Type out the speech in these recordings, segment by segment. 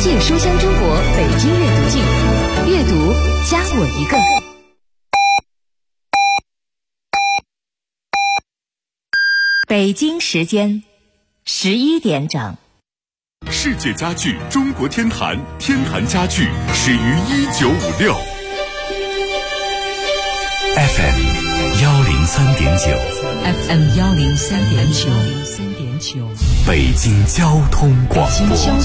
界书香中国北京阅读季，阅读加我一个。北京时间11点整。 世界家具中国天坛，天坛家具始于1956。 FM 103.9， 北京交通广播，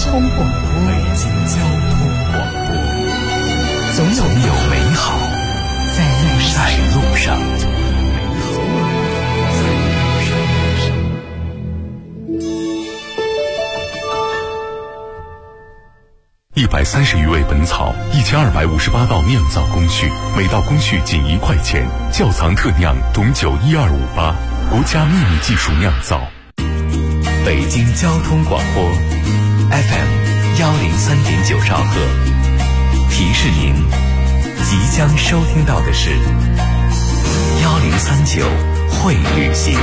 总有美好在路上。130余味本草，1258道酿造工序，每道工序仅1块钱。窖藏特酿董酒12588，国家秘密技术酿造。北京交通广播 FM 103.9兆赫，提示您即将收听到的是1039会旅行。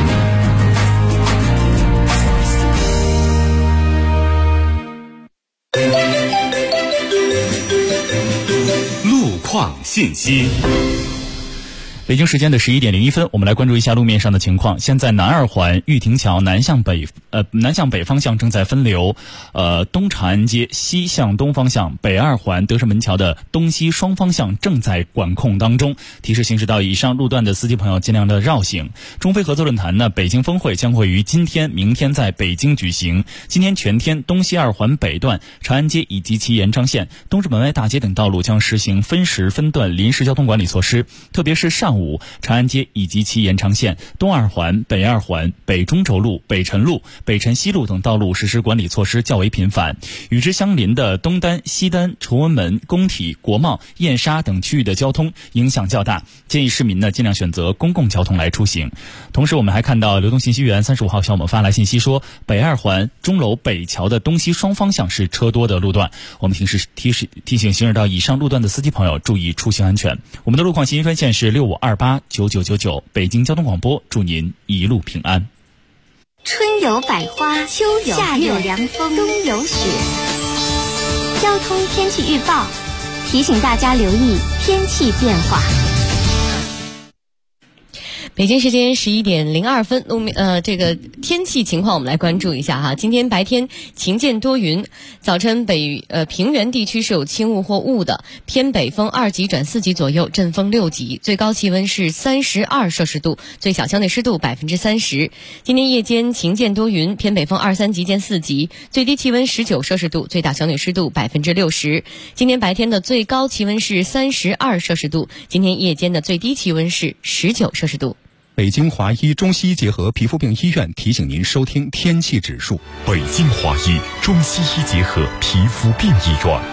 路况信息。 北京时间的11点01分，我们来关注一下路面上的情况。现在南二环玉亭桥南向北方向正在分流，东长安街西向东方向，北二环德胜门桥的东西双方向正在管控当中。提示行驶到以上路段的司机朋友尽量的绕行。中非合作论坛呢，北京峰会将会于今天、明天在北京举行。今天全天东西二环北段、长安街以及其延长线、东直门外大街等道路将实行分时分段临时交通管理措施，特别是上午长安街以及其延长线、东二环、北二环、北中轴路、北辰路、北辰西路等道路实施管理措施较为频繁。与之相邻的东单、西单、崇文门、工体、国贸、燕莎等区域的交通影响较大，建议市民呢尽量选择公共交通来出行。同时我们还看到流动信息源35号向我们发来信息说，北二环钟楼北桥的东西双方向是车多的路段，我们提醒行驶到以上路段的司机朋友注意出行安全。我们的路况信息专线是65289999，北京交通广播，祝您一路平安。 春有百花，秋有夏有凉风，冬有雪。交通天气预报提醒大家留意天气变化。 北京时间11点02分，这个天气情况我们来关注一下哈。今天白天晴间多云，早晨平原地区是有轻雾或雾的，偏北风2级转4级左右，阵风6级，最高气温是32摄氏度，最小相对湿度30%。今天夜间晴间多云，偏北风2、3级见4级，最低气温19摄氏度，最大相对湿度60%。今天白天的最高气温是32摄氏度，今天夜间的最低气温是19摄氏度。 北京华医中西医结合皮肤病医院提醒您收听天气指数。 北京华医中西医结合皮肤病医院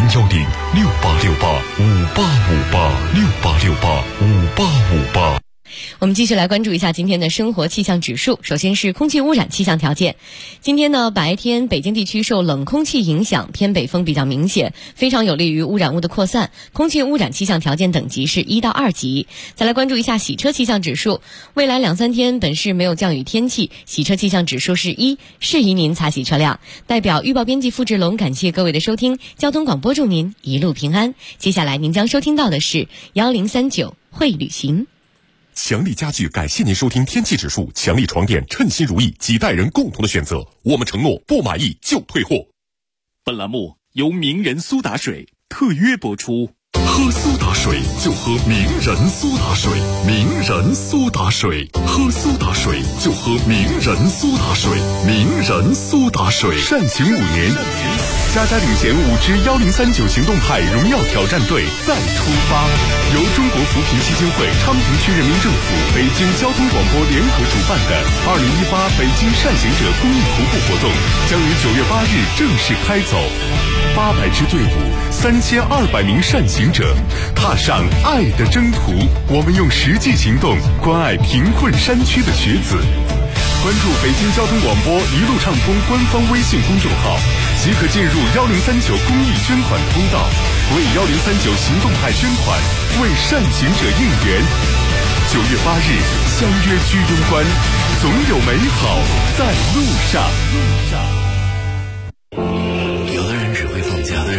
，0106868585868685858。 我们继续来关注一下今天的生活气象指数。首先是空气污染气象条件。今天呢，白天北京地区受冷空气影响，偏北风比较明显，非常有利于污染物的扩散，空气污染气象条件等级是1到2级。再来关注一下洗车气象指数。未来2、3天本市没有降雨天气，洗车气象指数是1，适宜您擦洗车辆。代表预报编辑付志龙感谢各位的收听，交通广播祝您一路平安。接下来您将收听到的是1039会旅行。 强力家具感谢您收听天气指数，强力床垫称心如意，几代人共同的选择，我们承诺不满意就退货。本栏目由名人苏打水特约播出。喝苏打水就喝名人苏打水，名人苏打水，喝苏打水就喝名人苏打水，名人苏打水。善行5年，家家领衔5支1039行动派荣耀挑战队再出发。由中国扶贫基金会、昌平区人民政府、北京交通广播联合主办的2018北京善行者公益徒步活动将于9月8日正式开走。800支队伍，3200名善行者，踏上爱的征途。我们用实际行动关爱贫困山区的学子。关注北京交通广播一路畅通官方微信公众号，即可进入1039公益捐款通道，为1039行动派捐款，为善行者应援。9月8日相约居庸关，总有美好在路上。 有的人只会放假的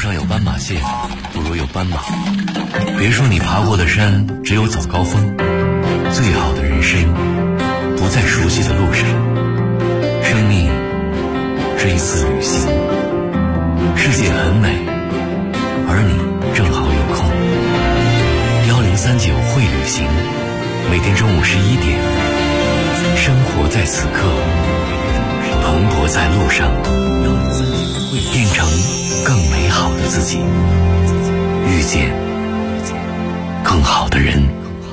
上有斑马线，不如有斑马。别说你爬过的山只有早高峰，最好的人生不在熟悉的路上。生命是一次旅行，世界很美，而你正好有空。1039会旅行，每天中午11点，生活在此刻，蓬勃在路上，变成更美好的自己，遇见更好的人。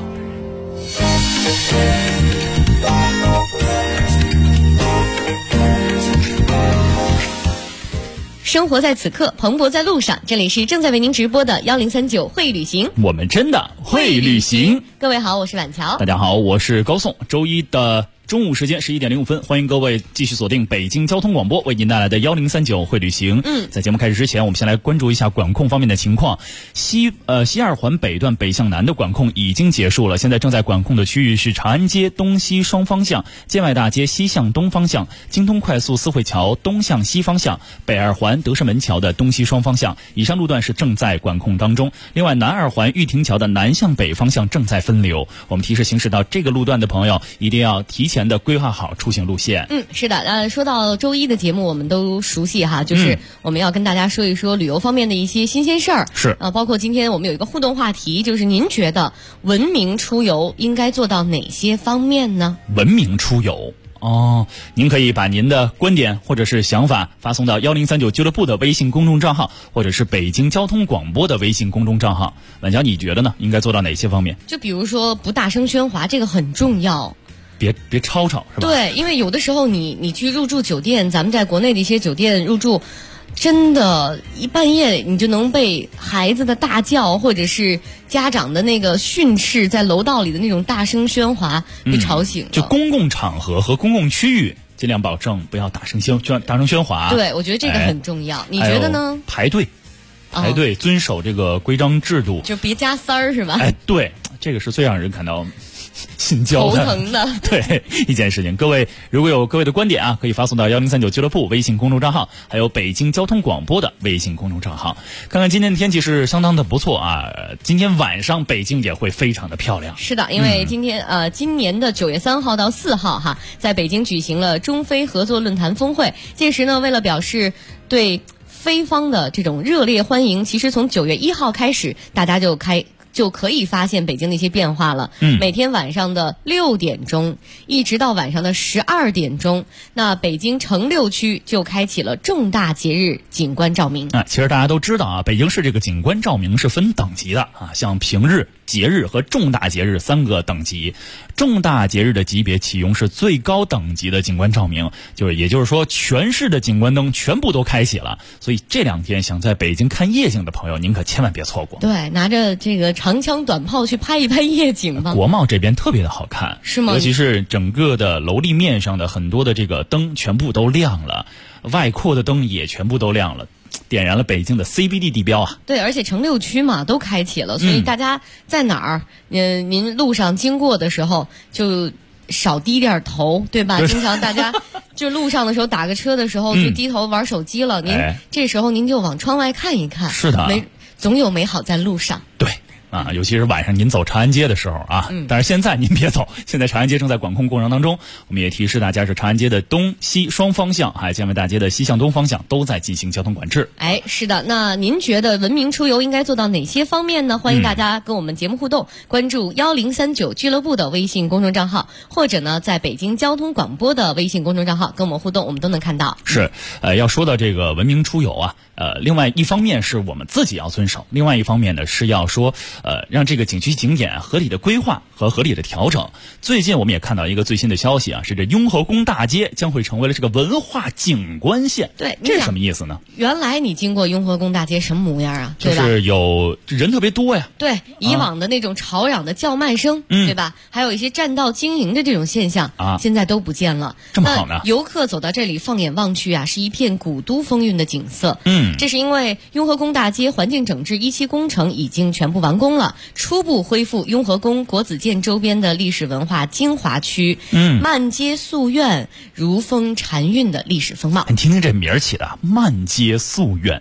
生活在此刻，蓬勃在路上。这里是正在为您直播的1039会旅行， 我们真的会旅行。 各位好，我是婉乔。 大家好，我是高颂。周一的中午时间11点05分，欢迎各位继续锁定北京交通广播为您带来的1039会旅行。在节目开始之前，我们先来关注一下管控方面的情况。西二环北段北向南的管控已经结束了，现在正在管控的区域是长安街东西双方向、建外大街西向东方向、京通快速四惠桥东向西方向、北二环德胜门桥的东西双方向，以上路段是正在管控当中。另外，南二环玉亭桥的南向北方向正在分流。我们提示行驶到这个路段的朋友，一定要提前的规划好出行路线。 是的，说到周一的节目，我们都熟悉哈，就是我们要跟大家说一说旅游方面的一些新鲜事儿。 是包括今天我们有一个互动话题，就是您觉得文明出游应该做到哪些方面呢？ 文明出游。您可以把您的观点或者是想法发送到1039俱乐部的微信公众账号，或者是北京交通广播的微信公众账号。婉乔，你觉得呢？应该做到哪些方面？ 就比如说不大声喧哗，这个很重要。 别吵吵，是吧？ 对，因为有的时候你去入住酒店，咱们在国内的一些酒店入住，真的，一半夜你就能被孩子的大叫，或者是家长的那个训斥，在楼道里的那种大声喧哗给吵醒了。 就公共场合和公共区域，尽量保证不要大声喧哗。 对，我觉得这个很重要。你觉得呢？ 排队，遵守这个规章制度， 就别加塞儿，是吧？ 对，这个是最让人感到心焦头疼的对一件事情。各位如果有各位的观点啊，可以发送到1039俱乐部微信公众账号，还有北京交通广播的微信公众账号。看看今天的天气是相当的不错啊，今天晚上北京也会非常的漂亮。 是的，因为今年的9月3号到4号哈，在北京举行了中非合作论坛峰会。届时呢，为了表示对非方的这种热烈欢迎，其实从9月1号开始，大家就可以发现北京的一些变化了。每天晚上的6点钟一直到晚上的12点钟，那北京城6区就开启了重大节日景观照明。 其实大家都知道啊，北京市这个景观照明是分等级的啊，像平日、节日和重大节日3个等级。重大节日的级别启用是最高等级的景观照明，也就是说全市的景观灯全部都开启了。所以这2天想在北京看夜景的朋友，您可千万别错过。 对，拿着这个长枪短炮去拍一拍夜景吧。 国贸这边特别的好看， 是吗？ 尤其是整个的楼立面上的很多的这个灯全部都亮了，外扩的灯也全部都亮了，点燃了北京的 CBD 地标啊。 对，而且城6区嘛都开启了，所以大家在哪儿您路上经过的时候就少低点头，对吧？经常大家就路上的时候打个车的时候就低头玩手机了，这时候您就往窗外看一看。 是的， 总有美好在路上。 对啊，尤其是晚上您走长安街的时候啊，但是现在您别走，现在长安街正在管控过程当中。我们也提示大家，是长安街的东西双方向，还有建外大街的西向东方向都在进行交通管制。 是的，那您觉得文明出游应该做到哪些方面呢？欢迎大家跟我们节目互动，关注1039俱乐部的微信公众账号，或者呢在北京交通广播的微信公众账号跟我们互动，我们都能看到。 是，要说到这个文明出游啊，另外一方面是我们自己要遵守，另外一方面呢是要说让这个景区景点合理的规划和合理的调整。最近我们也看到一个最新的消息啊，是这雍和宫大街将会成为了这个文化景观线。 对， 这是什么意思呢？ 原来你经过雍和宫大街什么模样啊？对吧？ 就是有人特别多呀。 对，以往的那种吵嚷的叫卖声，对吧？还有一些占道经营的这种现象啊，现在都不见了。 这么好呢？ 游客走到这里，放眼望去啊，是一片古都风韵的景色。这是因为雍和宫大街环境整治1期工程已经全部完工了，初步恢复雍和宫国子监周边的历史文化精华区，漫街素苑、如风禅韵的历史风貌。 你听听这名儿起的，漫街素苑，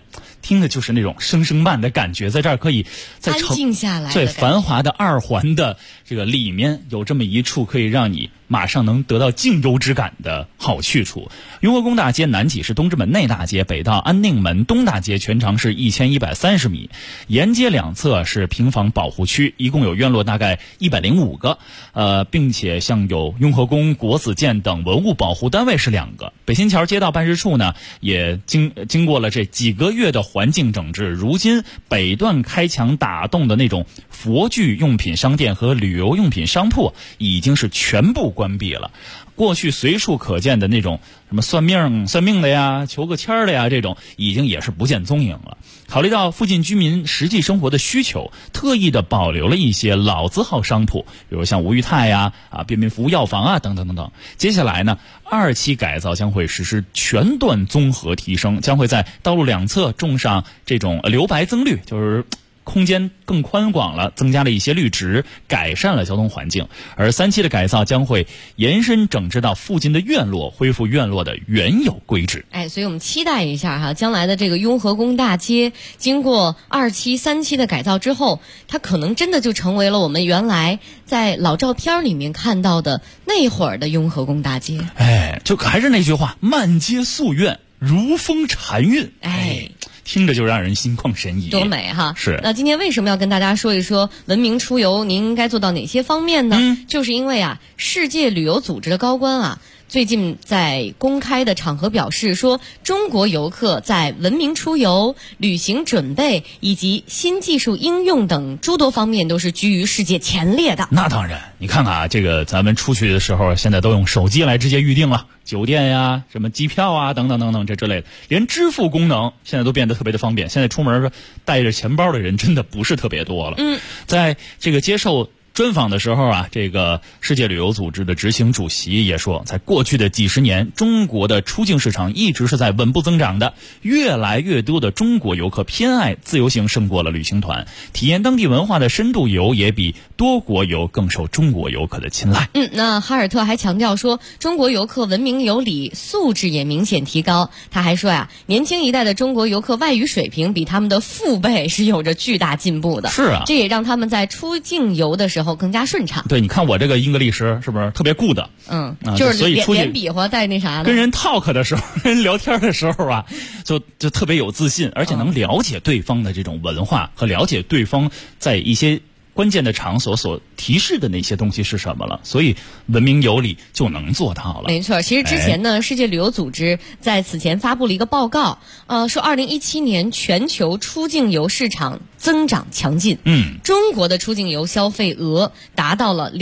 听的就是那种声声慢的感觉，在这儿可以在安静下来， 对繁华的2环的这个里面有这么一处可以让你马上能得到静幽之感的好去处。雍和宫大街南起是东直门内大街，北到安定门东大街，全长是1130米，沿街两侧是平房保护区，一共有院落大概105个，并且像有雍和宫、国子监等文物保护单位是2个。北新桥街道办事处呢，也经过了这几个月的环境整治，如今北段开墙打洞的那种佛具用品商店和旅游用品商铺已经是全部关闭了。过去随处可见的那种什么算命的呀、求个签的呀，这种已经也是不见踪影了。考虑到附近居民实际生活的需求，特意的保留了一些老字号商铺，比如像吴裕泰呀、便民服务药房啊等等等等。接下来呢，2期改造将会实施全段综合提升，将会在道路两侧种上这种留白增绿，就是空间更宽广了，增加了一些绿植，改善了交通环境。而3期的改造将会延伸整治到附近的院落，恢复院落的原有规制。 所以我们期待一下哈，将来的这个雍和宫大街经过2期、3期的改造之后，它可能真的就成为了我们原来在老照片里面看到的那会儿的雍和宫大街。 就还是那句话，漫街素苑，如风禅韵。听着就让人心旷神怡， 多美哈！ 是。 那今天为什么要跟大家说一说文明出游您应该做到哪些方面呢？就是因为世界旅游组织的高官最近在公开的场合表示说，中国游客在文明出游、旅行准备以及新技术应用等诸多方面都是居于世界前列的。 那当然，你看看这个咱们出去的时候，现在都用手机来直接预定了，酒店呀、什么机票啊等等等等这之类的，连支付功能现在都变得特别的方便。现在出门带着钱包的人真的不是特别多了。在这个接受专访的时候这个世界旅游组织的执行主席也说，在过去的几十年，中国的出境市场一直是在稳步增长的，越来越多的中国游客偏爱自由行胜过了旅行团，体验当地文化的深度游也比多国游更受中国游客的青睐。 那哈尔特还强调说，中国游客文明有礼，素质也明显提高。他还说年轻一代的中国游客外语水平比他们的父辈是有着巨大进步的。 是这也让他们在出境游的时候更加顺畅。 对，你看我这个英格利什是不是特别good？ 就是所以出去连比划带那啥的， 跟人 talk 的时候，跟人聊天的时候就特别有自信，而且能了解对方的这种文化和了解对方在一些关键的场所所提示的那些东西是什么了，所以文明有礼就能做到了。 没错，其实之前呢，世界旅游组织在此前发布了一个报告，说2017年全球出境游市场增长强劲，中国的出境游消费额达到了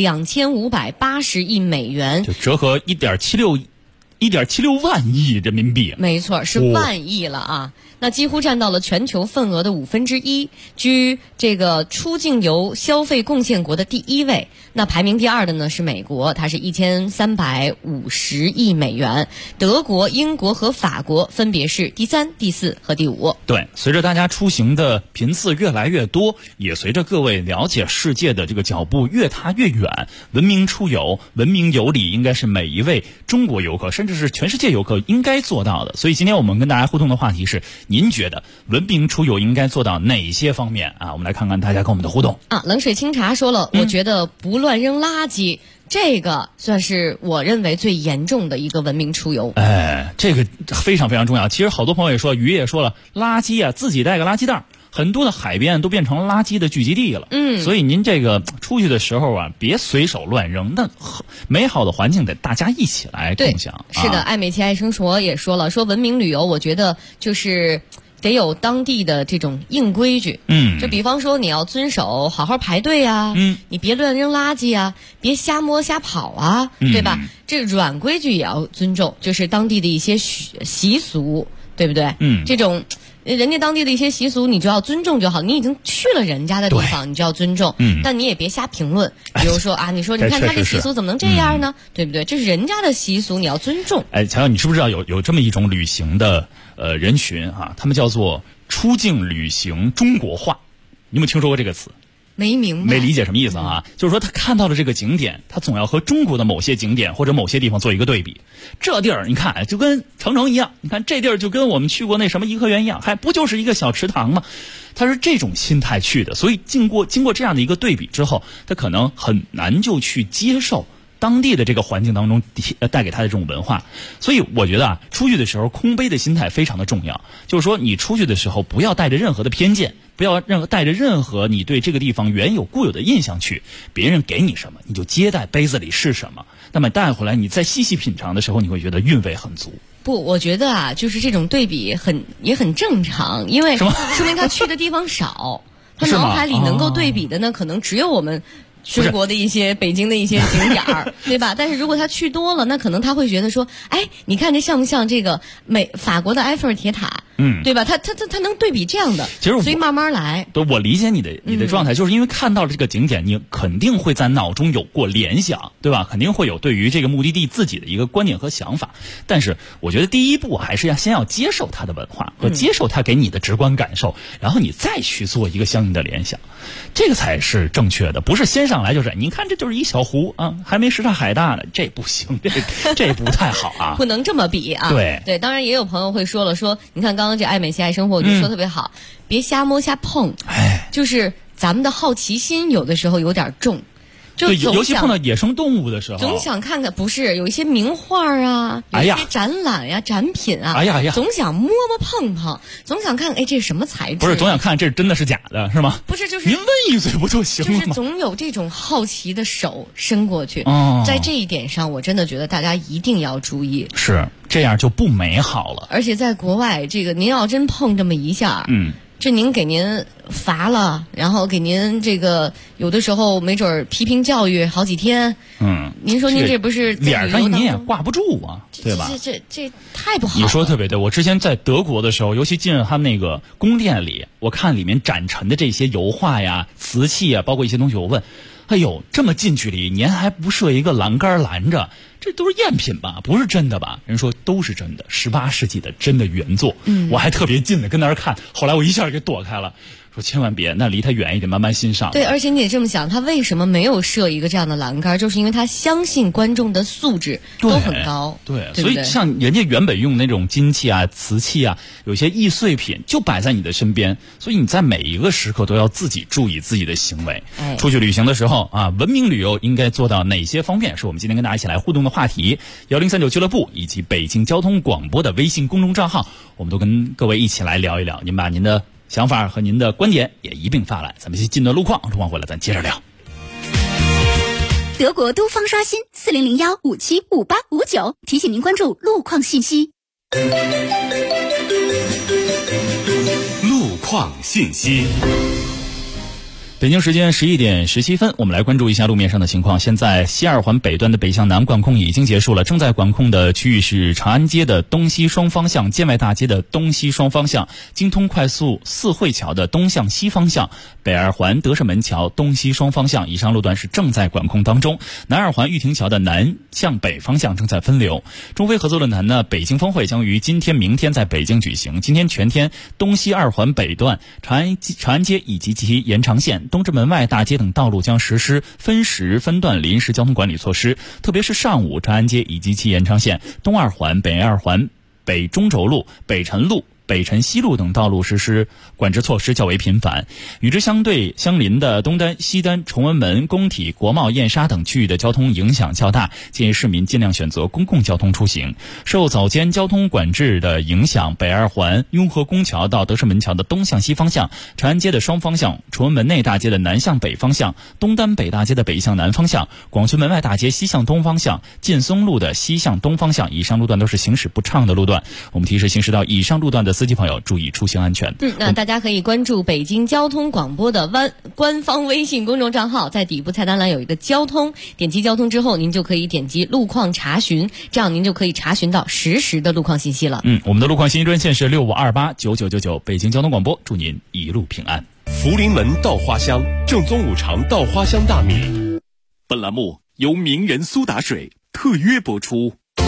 2580亿美元， 就折合1.76万亿人民币。 没错，是万亿了那几乎占到了全球份额的1/5，居这个出境游消费贡献国的第1位。那排名第2的呢是美国，它是1350亿美元，德国、英国和法国分别是第3、第4和第5。 对，随着大家出行的频次越来越多，也随着各位了解世界的这个脚步越踏越远，文明出游、文明有礼应该是每一位中国游客甚至是全世界游客应该做到的。所以今天我们跟大家互动的话题是，您觉得文明出游应该做到哪些方面我们来看看大家跟我们的互动冷水清茶说了，我觉得不乱扔垃圾，这个算是我认为最严重的一个文明出游。 这个非常非常重要。其实好多朋友也说，于也说了，垃圾自己带个垃圾袋，很多的海边都变成了垃圾的聚集地了。所以您这个出去的时候别随手乱扔，那美好的环境得大家一起来共享。 是的，爱美琪爱生活也说了，说文明旅游，我觉得就是得有当地的这种硬规矩。就比方说你要遵守好好排队你别乱扔垃圾别瞎摸瞎跑对吧？这软规矩也要尊重，就是当地的一些习俗，对不对？这种人家当地的一些习俗你就要尊重就好，你已经去了人家的地方你就要尊重，但你也别瞎评论，比如说你说你看他这习俗怎么能这样呢？对不对？这是人家的习俗，你要尊重。 乔乔，你知不知道有这么一种旅行的人群他们叫做出境旅行中国化，你有没有听说过这个词？ 没明白， 没理解什么意思啊？就是说他看到了这个景点，他总要和中国的某些景点或者某些地方做一个对比。这地儿你看就跟长城一样，你看这地儿就跟我们去过那什么颐和园一样，还不就是一个小池塘吗？他是这种心态去的，所以经过这样的一个对比之后，他可能很难就去接受当地的这个环境当中带给他的这种文化。所以我觉得出去的时候空杯的心态非常的重要，就是说你出去的时候不要带着任何的偏见，不要带着任何你对这个地方原有固有的印象去，别人给你什么你就接待杯子里是什么，那么带回来你再细细品尝的时候，你会觉得韵味很足。 不，我觉得就是这种对比也很正常，因为说明他去的地方少，他脑海里能够对比的呢，可能只有我们中国的一些北京的一些景点儿，对吧？但是如果他去多了，那可能他会觉得说，哎，你看这像不像这个法国的埃菲尔铁塔？对吧？他能对比这样的，其实所以慢慢来。 对，我理解你的状态，就是因为看到了这个景点，你肯定会在脑中有过联想，对吧？肯定会有对于这个目的地自己的一个观点和想法。但是我觉得第一步还是先要接受它的文化和接受它给你的直观感受，然后你再去做一个相应的联想，这个才是正确的。不是先上来就是你看这就是一小湖啊，还没什刹海大呢，这不行，这不太好啊， 不能这么比啊。对，当然也有朋友会说了，说你看刚刚这爱美爱生活，我就说特别好，别瞎摸瞎碰，就是咱们的好奇心有的时候有点重。就尤其碰到野生动物的时候， 总想看看，不是有一些名画啊，有一些展览呀、展品啊，总想摸摸碰碰，总想看，哎，这是什么材质？ 不是，总想看这是真的是假的，是吗？ 不是，就是您问一嘴不就行了吗？ 就是总有这种好奇的手伸过去。在这一点上，我真的觉得大家一定要注意， 是这样就不美好了。 而且在国外，这个您要真碰这么一下，这您给您罚了，然后给您这个有的时候没准批评教育好几天。您说您这不是脸上您也挂不住啊，对吧？ 这太不好了。 你说特别对，我之前在德国的时候，尤其进入他们那个宫殿里，我看里面展陈的这些油画呀、瓷器啊，包括一些东西，我问，哎呦，这么近距离，您还不设一个栏杆拦着？这都是赝品吧？不是真的吧？人说都是真的，18世纪的真的原作。我还特别近的跟那儿看，后来我一下给躲开了。说千万别，那离他远一点，慢慢欣赏。 对，而且你也这么想，他为什么没有设一个这样的栏杆？就是因为他相信观众的素质都很高。 对，所以像人家原本用那种金器啊、瓷器啊，有些易碎品就摆在你的身边，所以你在每一个时刻都要自己注意自己的行为。出去旅行的时候啊，文明旅游应该做到哪些方面？是我们今天跟大家一起来互动的话题。1039俱乐部以及北京交通广播的微信公众账号，我们都跟各位一起来聊一聊。您把您的想法和您的观点也一并发来，咱们先进段路况回来咱接着聊。 德国都方刷新4001575859，提醒您关注路况信息。 路况信息。 北京时间11点17分，我们来关注一下路面上的情况。现在西二环北段的北向南管控已经结束了，正在管控的区域是长安街的东西双方向、建外大街的东西双方向、京通快速四惠桥的东向西方向、北二环德胜门桥东西双方向以上路段是正在管控当中。南二环玉亭桥的南向北方向正在分流。中非合作论坛呢，北京峰会将于今天、明天在北京举行。今天全天，东西二环北段、长安街以及其延长线、东直门外大街等道路将实施分时分段临时交通管理措施，特别是上午，长安街以及其延长线、东二环、北二环、北中轴路、北辰路、北辰西路等道路实施管制措施较为频繁。与之相邻的东单、西单、崇文门、工体、国贸、燕莎等区域的交通影响较大，建议市民尽量选择公共交通出行。受早间交通管制的影响，北二环雍和宫桥到德胜门桥的东向西方向、长安街的双方向、崇文门内大街的南向北方向、东单北大街的北向南方向、广渠门外大街西向东方向、劲松路的西向东方向以上路段都是行驶不畅的路段。我们提示行驶到以上路段的司机朋友注意出行安全。 那大家可以关注北京交通广播的官方微信公众账号，在底部菜单栏有一个交通，点击交通之后，您就可以点击路况查询，这样您就可以查询到实时的路况信息了。 我们的路况信息专线是65289999，北京交通广播，祝您一路平安。 福临门稻花香，正宗五常稻花香大米。本栏目由名人苏打水特约播出。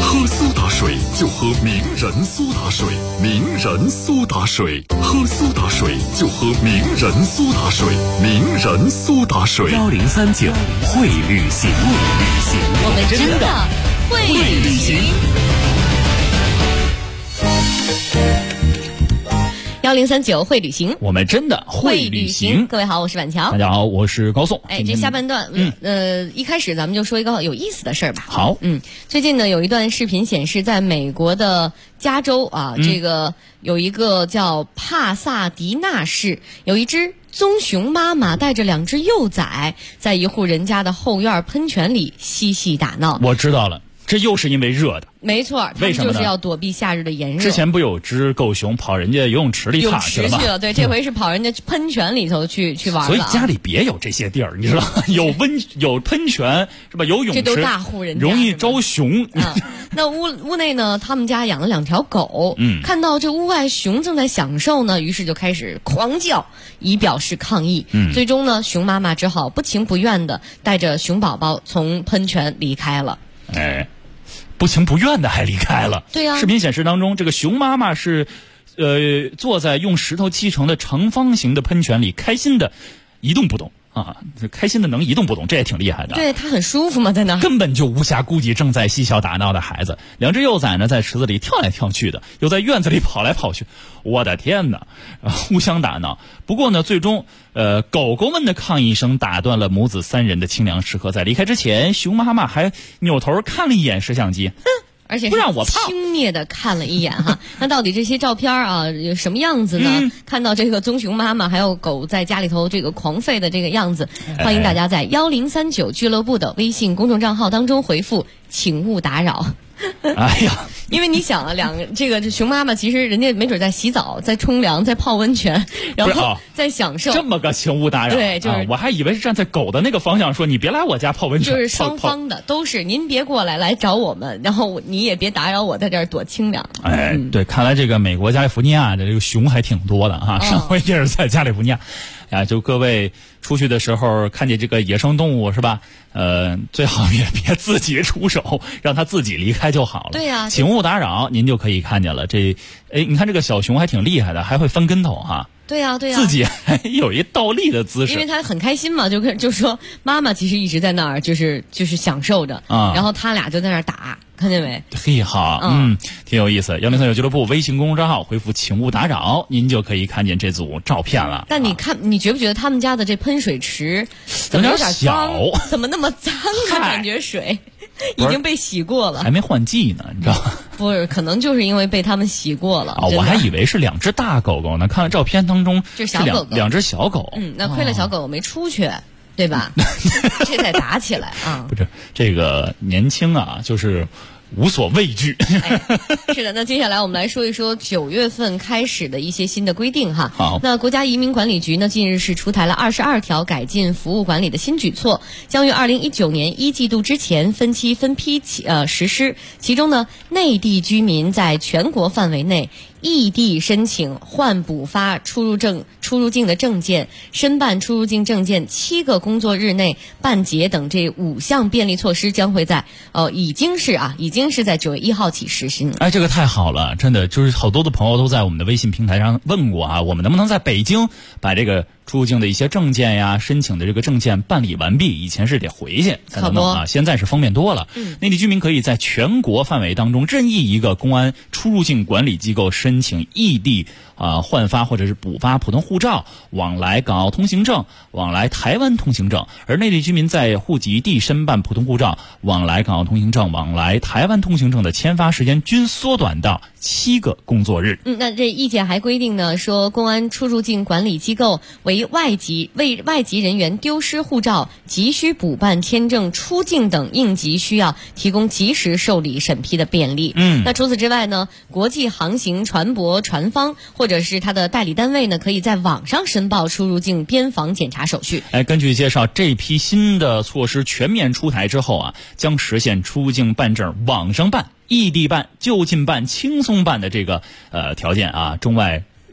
喝苏打水就喝名人苏打水，名人苏打水，喝苏打水就喝名人苏打水，名人苏打水。 1039会旅行， 我们真的会旅行。1039会旅行， 我们真的会旅行。 各位好，我是婉乔。 大家好，我是高颂。 这下半段，一开始咱们就说一个有意思的事儿吧。 好， 最近呢有一段视频显示，在美国的加州啊，这个有一个叫帕萨迪纳市，有一只棕熊妈妈带着2只幼崽，在一户人家的后院喷泉里嬉戏打闹。 我知道了，这又是因为热的。 没错，他们就是要躲避夏日的炎热。 之前不有只狗熊跑人家游泳池里踏去了吗？ 对，这回是跑人家喷泉里头去玩了。 所以家里别有这些地儿，你知道有喷泉是吧？有泳池， 这都大户人家， 容易招熊。 那屋内呢，他们家养了2条狗，看到这屋外熊正在享受呢，于是就开始狂叫，以表示抗议。最终呢，熊妈妈只好不情不愿的带着熊宝宝从喷泉离开了。 不情不愿的还离开了。 对呀， 视频显示当中，这个熊妈妈是，坐在用石头砌成的长方形的喷泉里，开心的一动不动啊，开心的能一动不动，这也挺厉害的。 对，它很舒服嘛，在那根本就无暇顾及正在嬉笑打闹的孩子。2只幼崽呢，在池子里跳来跳去的，又在院子里跑来跑去。我的天哪，互相打闹。不过呢，最终狗狗们的抗议声打断了母子3人的清凉时刻。在离开之前，熊妈妈还扭头看了一眼摄像机， 而且不让我泡， 轻蔑的看了一眼哈。那到底这些照片啊有什么样子呢？看到这个棕熊妈妈还有狗在家里头这个狂吠的这个样子，欢迎大家在1039俱乐部的微信公众账号当中回复请勿打扰。 哎呀， 因为你想啊，这熊妈妈其实人家没准在洗澡、在冲凉、在泡温泉，然后在享受。 这么个请勿打扰， 对，就是我还以为是站在狗的那个方向说你别来我家泡温泉， 就是双方的都是您别过来找我们，然后你也别打扰我在这儿躲清凉。 对，看来这个美国加利福尼亚的这个熊还挺多的哈。上回也是在加利福尼亚。就各位出去的时候看见这个野生动物是吧？最好也别自己出手，让它自己离开就好了。 对呀， 请勿打扰，您就可以看见了。你看这个小熊还挺厉害的，还会翻跟头哈。 对呀， 自己还有一倒立的姿势， 因为他很开心嘛，就说妈妈其实一直在那儿，就是享受着然后他俩就在那儿打。看见没？ 嘿好，挺有意思。1039俱乐部微信公众账号回复请勿打扰，您就可以看见这组照片了。 但你觉不觉得他们家的这喷水池怎么有点脏？怎么那么脏啊？感觉水已经被洗过了， 还没换季呢，你知道吗？ 不是，可能就是因为被他们洗过了。 我还以为是2只大狗狗呢，看了照片当中是小狗狗， 2只小狗。 那亏了小狗狗没出去。对吧？这才打起来啊！ 不是这个年轻啊，就是无所畏惧。 是的，那接下来我们来说一说9月份开始的一些新的规定哈。 好， 那国家移民管理局呢，近日是出台了22条改进服务管理的新举措，将于2019年1季度之前分期分批实施。其中呢，内地居民在全国范围内异地申请换补发出入境的证件，申办出入境证件7个工作日内办结等这5项便利措施将会在已经是在9月1号起实行。 这个太好了，真的就是好多的朋友都在我们的微信平台上问过啊，我们能不能在北京把这个出入境的一些证件呀、申请的这个证件办理完毕？以前是得回去才能弄啊，现在是方便多了。内地居民可以在全国范围当中任意一个公安出入境管理机构申请异地换发或者是补发普通护照、往来港澳通行证、往来台湾通行证，而内地居民在户籍地申办普通护照、往来港澳通行证、往来台湾通行证的签发时间均缩短到7个工作日。 那这意见还规定呢，说公安出入境管理机构为外籍人员丢失护照、急需补办签证、出境等应急需要，提供及时受理审批的便利。那除此之外呢，国际航行船舶船方或者是他的代理单位呢，可以在网上申报出入境边防检查手续。 根据介绍，这批新的措施全面出台之后将实现出入境办证网上办、异地办、就近办、轻松办的这个条件中外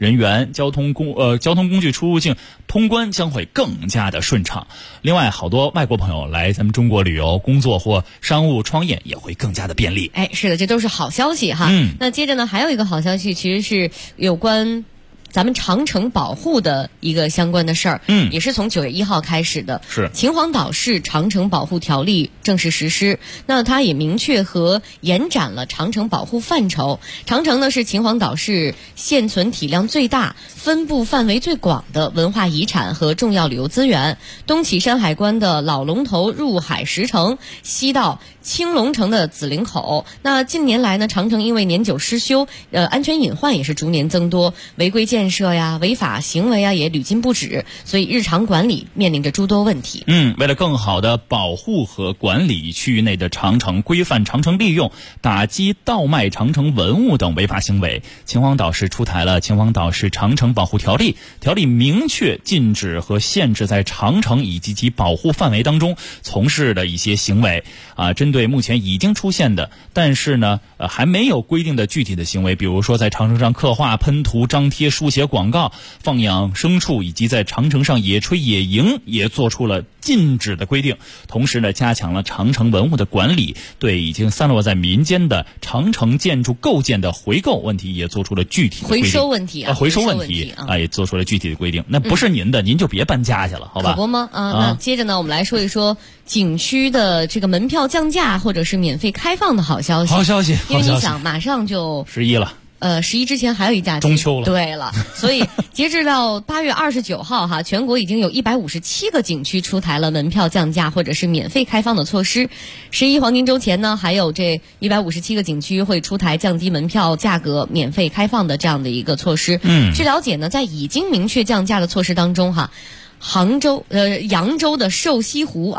人员、交通工具出入境通关将会更加的顺畅。另外，好多外国朋友来咱们中国旅游、工作或商务创业也会更加的便利。 哎，是的，这都是好消息哈。那接着呢，还有一个好消息，其实是有关咱们长城保护的一个相关的事儿，也是从9月1号开始的。 是秦皇岛市长城保护条例正式实施。那它也明确和延展了长城保护范畴。长城呢是秦皇岛市现存体量最大、分布范围最广的文化遗产和重要旅游资源。东起山海关的老龙头入海石城，西到青龙城的紫陵口。那近年来呢，长城因为年久失修，安全隐患也是逐年增多，违规建设呀、违法行为啊也屡禁不止，所以日常管理面临着诸多问题。 为了更好的保护和管理区域内的长城，规范长城利用、打击倒卖长城文物等违法行为，秦皇岛市出台了《秦皇岛市长城保护条例》，条例明确禁止和限制在长城以及其保护范围当中从事的一些行为。针对目前已经出现的，但是呢还没有规定的具体的行为，比如说在长城上刻画、喷涂、张贴、书写广告、放养牲畜，以及在长城上野炊野营，也做出了禁止的规定。同时呢，加强了长城文物的管理，对已经散落在民间的长城建筑构件的回购问题也做出了具体的规定。 回收问题也做出了具体的规定。那不是您的，您就别搬家去了，好吧？ 可不吗？那接着呢，我们来说一说景区的这个门票降价或者是免费开放的好消息。 好消息， 因为你想，马上就 11了。 11之前还有一假期， 中秋了。 对了，所以截至到8月29号哈，全国已经有157个景区出台了门票降价或者是免费开放的措施。11黄金周前呢，还有这157个景区会出台降低门票价格、免费开放的这样的一个措施。据了解呢，在已经明确降价的措施当中哈，扬州的瘦西湖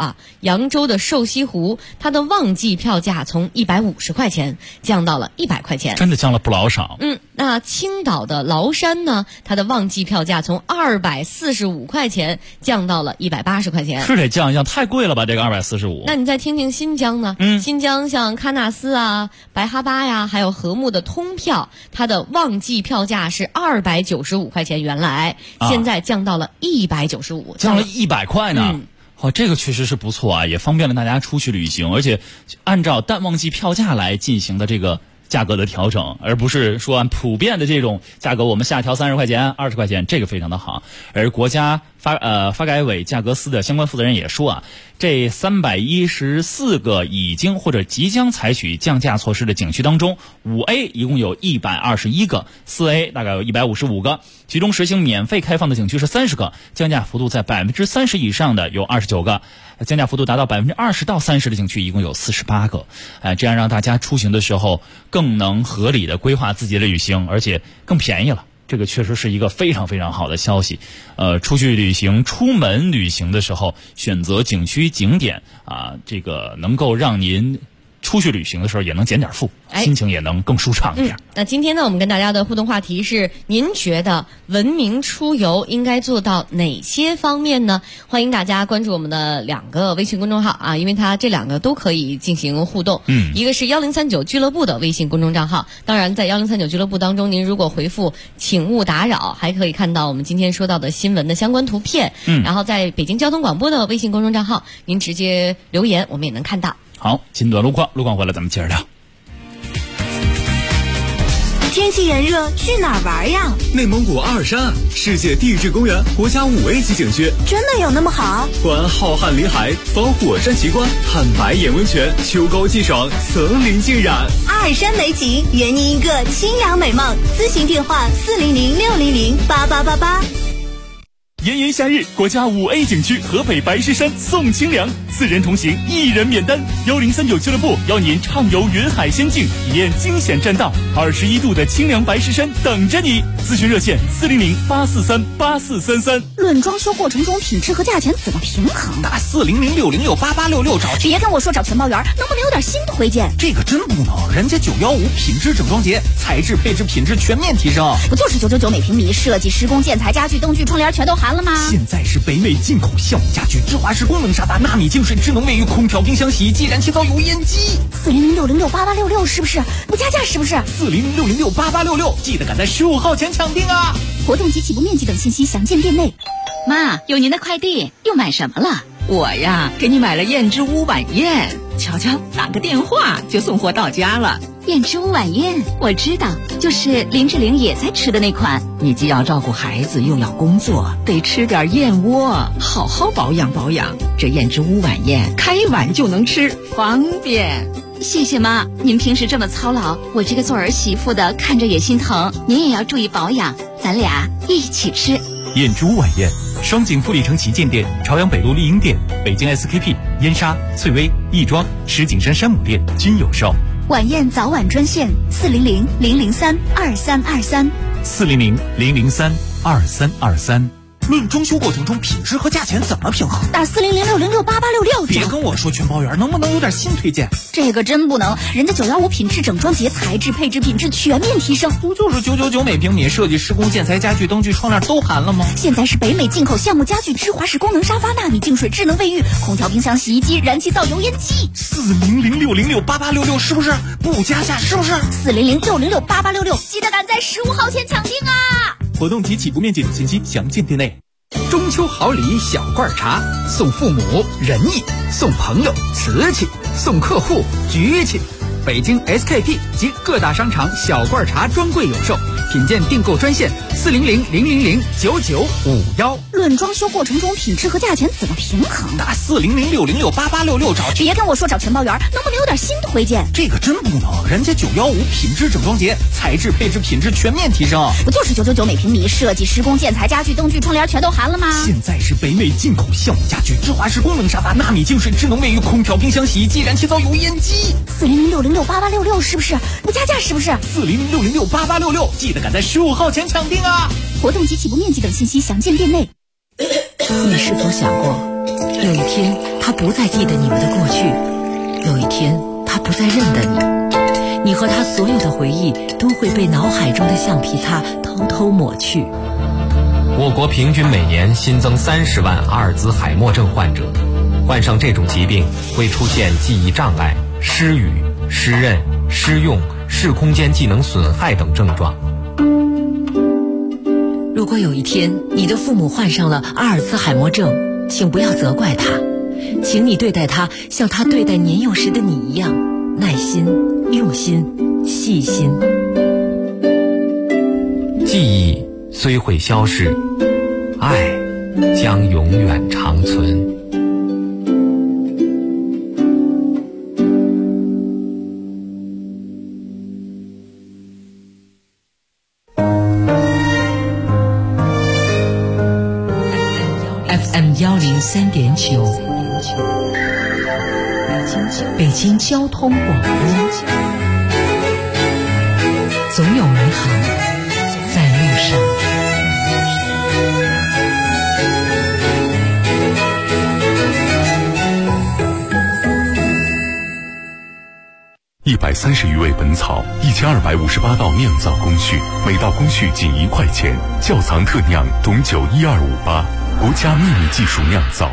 它的旺季票价从150块钱降到了100块钱， 真的降了不老少。 那青岛的崂山呢，它的旺季票价从245块钱降到了180块钱。 是得降一降，太贵了吧这个245。 那你再听听新疆呢？新疆像喀纳斯啊、白哈巴呀，还有和睦的通票，它的旺季票价是295块钱，原来现在降到了195， 降了100块呢。这个确实是不错啊，也方便了大家出去旅行，而且按照淡旺季票价来进行的这个价格的调整，而不是说按普遍的这种价格我们下调30块钱、20块钱，这个非常的好。而国家发改委价格司的相关负责人也说这314个已经或者即将采取降价措施的景区当中，5A 一共有121个，4A 大概有155个，其中实行免费开放的景区是30个，降价幅度在30%以上的有29个，降价幅度达到20%到30%的景区一共有48个。这样让大家出行的时候更能合理的规划自己的旅行，而且更便宜了。这个确实是一个非常非常好的消息。出去旅行、出门旅行的时候，选择景区景点这个能够让您出去旅行的时候也能减点负，心情也能更舒畅一点。 那今天呢，我们跟大家的互动话题是：您觉得文明出游应该做到哪些方面呢？欢迎大家关注我们的2个微信公众号因为它这2个都可以进行互动。一个是1039俱乐部的微信公众账号，当然在1039俱乐部当中，您如果回复请勿打扰，还可以看到我们今天说到的新闻的相关图片。然后在北京交通广播的微信公众账号，您直接留言，我们也能看到。 好，近段路况回来咱们接着聊。 天气炎热，去哪儿玩呀？ 内蒙古阿尔山，世界地质公园国家5A 级景区， 真的有那么好？ 观浩瀚林海，访火山奇观，看白眼温泉，秋高气爽，层林尽染。 阿尔山美景，圆您一个清凉美梦。咨询电话400-600-8888。 炎炎夏日，国家5A 景区河北白石山送清凉，4人同行1人免单。1039俱乐部邀您畅游云海仙境，体验惊险栈道，21度的清凉白石山等着你。咨询热线400-843-8433。 论装修过程中品质和价钱怎么平衡？ 打400-606-8866找。 别跟我说找全包员，能不能有点新推荐？ 这个真不能，人家915品质整装节，材质配置品质全面提升。 不就是999每平米，设计施工建材家具灯具窗帘全都含了吗？ 现在是北美进口橡木家具、智华式功能沙发、纳米净水、智能卫浴、空调、冰箱、洗衣机、燃气灶、油烟机。 400-606-8866是不是？不加价是不是？ 400-606-8866，记得赶在15号前抢定啊！ 活动及起步面积等信息详见店内。 妈，有您的快递，又买什么了？ 我呀，给你买了燕之屋晚宴，瞧瞧，打个电话就送货到家了。 燕之屋晚宴，我知道，就是林志玲也在吃的那款。 你既要照顾孩子，又要工作，得吃点燕窝，好好保养保养。这燕之屋晚宴，开碗就能吃，方便。 谢谢妈，您平时这么操劳，我这个做儿媳妇的看着也心疼。您也要注意保养，咱俩一起吃。 燕之屋晚宴，双井富力城旗舰店、朝阳北路丽婴店、北京 SKP、燕莎、翠微、亦庄、石景山山姆店均有售。 晚宴早晚专线400-003-2323 400-003-2323。 论装修过程中品质和价钱怎么平衡？ 打400-606-8866。 别跟我说全包圆，能不能有点新推荐？ 这个真不能，人家915品质整装节材质配置品质全面提升。 不就是999每平米，设计施工建材家具灯具窗帘都含了吗？ 现在是北美进口项目家具芝华士功能沙发、纳米净水智能卫浴、空调冰箱洗衣机、燃气灶油烟机。 400-606-8866是不是？不加价是不是 ？400-606-8866，记得赶在15号前抢订啊！ 活动及起步面积等信息详见店内。 中秋好礼小罐茶，送父母仁义，送朋友瓷器，送客户局气。北京 SKP 及各大商场小罐茶专柜有售，品鉴订购专线400-000-9951。 论装修过程中品质和价钱怎么平衡？ 打400-606-8866找。 别跟我说找全包圆，能不能有点新推荐？ 这个真不能，人家915品质整装节，材质配置品质全面提升。 不就是999每平米，设计施工建材家具灯具窗帘全都含了吗？ 现在是北美进口项目家具芝华士功能沙发、纳米净水智能卫浴、空调冰箱洗衣机、燃气灶油烟机。 400-606-8866是不是？不加价是不是 ？400-606-8866，记得赶在15号前抢订啊！ 活动及起步面积等信息详见店内。 你是否想过，有一天他不再记得你们的过去，有一天他不再认得你，你和他所有的回忆都会被脑海中的橡皮擦偷偷抹去。 我国平均每年新增30万阿尔兹海默症患者，患上这种疾病会出现记忆障碍、失语、失认、失用、视空间技能损害等症状。 如果有一天你的父母患上了阿尔兹海默症，请不要责怪他，请你对待他像他对待年幼时的你一样，耐心、用心、细心。 记忆虽会消逝，爱将永远长存。 103.9，北京交通广播，总有美好在路上。 130余味本草，1258道酿造工序，每道工序仅1块钱。窖藏特酿董酒12588，国家秘密技术酿造。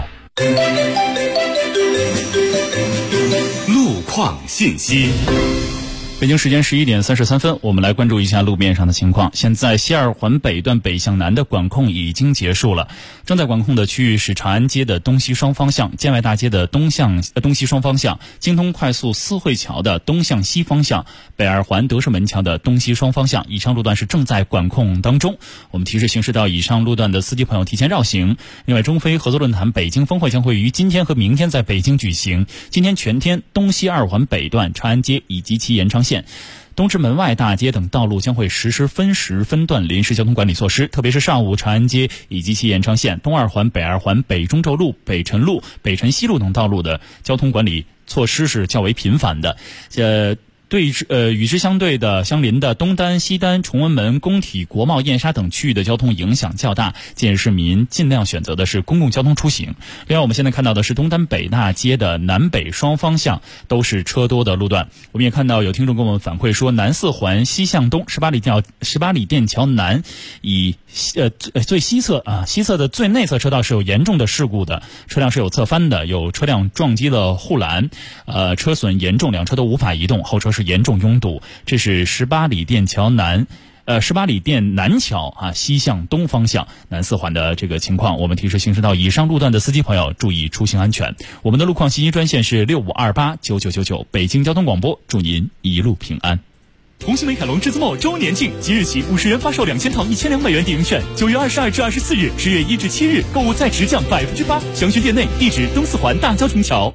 路况信息。 北京时间11点33分，我们来关注一下路面上的情况。现在西二环北段北向南的管控已经结束了，正在管控的区域是长安街的东西双方向、建外大街的东西双方向、京通快速四惠桥的东向西方向、北二环德胜门桥的东西双方向，以上路段是正在管控当中。我们提示行驶到以上路段的司机朋友提前绕行。另外，中非合作论坛北京峰会将会于今天和明天在北京举行。今天全天东西二环北段、长安街以及其延长线、东直门外大街等道路将会实施分时分段临时交通管理措施，特别是上午长安街以及其延长线、东二环、北二环、北中轴路、北辰路、北辰西路等道路的交通管理措施是较为频繁的。与之相对的相邻的东单、西单、崇文门、工体、国贸、燕莎等区域的交通影响较大，建议市民尽量选择的是公共交通出行。另外，我们现在看到的是东单北大街的南北双方向都是车多的路段。我们也看到有听众跟我们反馈说，南四环西向东18里店桥南以最西侧的最内侧车道是有严重的事故的，车辆是有侧翻的，有车辆撞击了护栏，车损严重，两车都无法移动，后车是严重拥堵。这是18里店桥南 18里店南桥啊西向东方向南4环的这个情况，我们提示行驶到以上路段的司机朋友注意出行安全。我们的路况信息专线是65289999，北京交通广播，祝您一路平安。 同喜美凯龙至尊茂周年庆，即日起50人发售2000套1200元抵用券，9月22至24日，10月1至7日购物再直降8%，详询店内，地址东4环大交亭桥。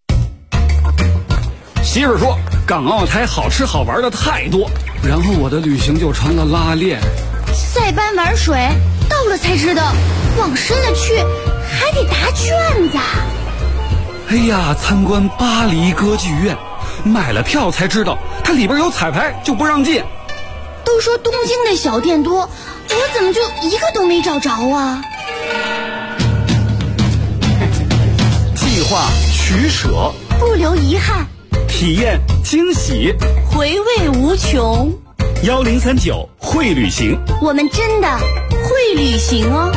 媳妇说港澳台好吃好玩的太多，然后我的旅行就成了拉练。 塞班玩水，到了才知道往深了去还得答卷子。 哎呀，参观巴黎歌剧院，买了票才知道它里边有彩排就不让进。 都说东京的小店多，我怎么就一个都没找着啊？ 计划取舍， 不留遗憾， 体验惊喜， 回味无穷。 1039会旅行， 我们真的会旅行哦。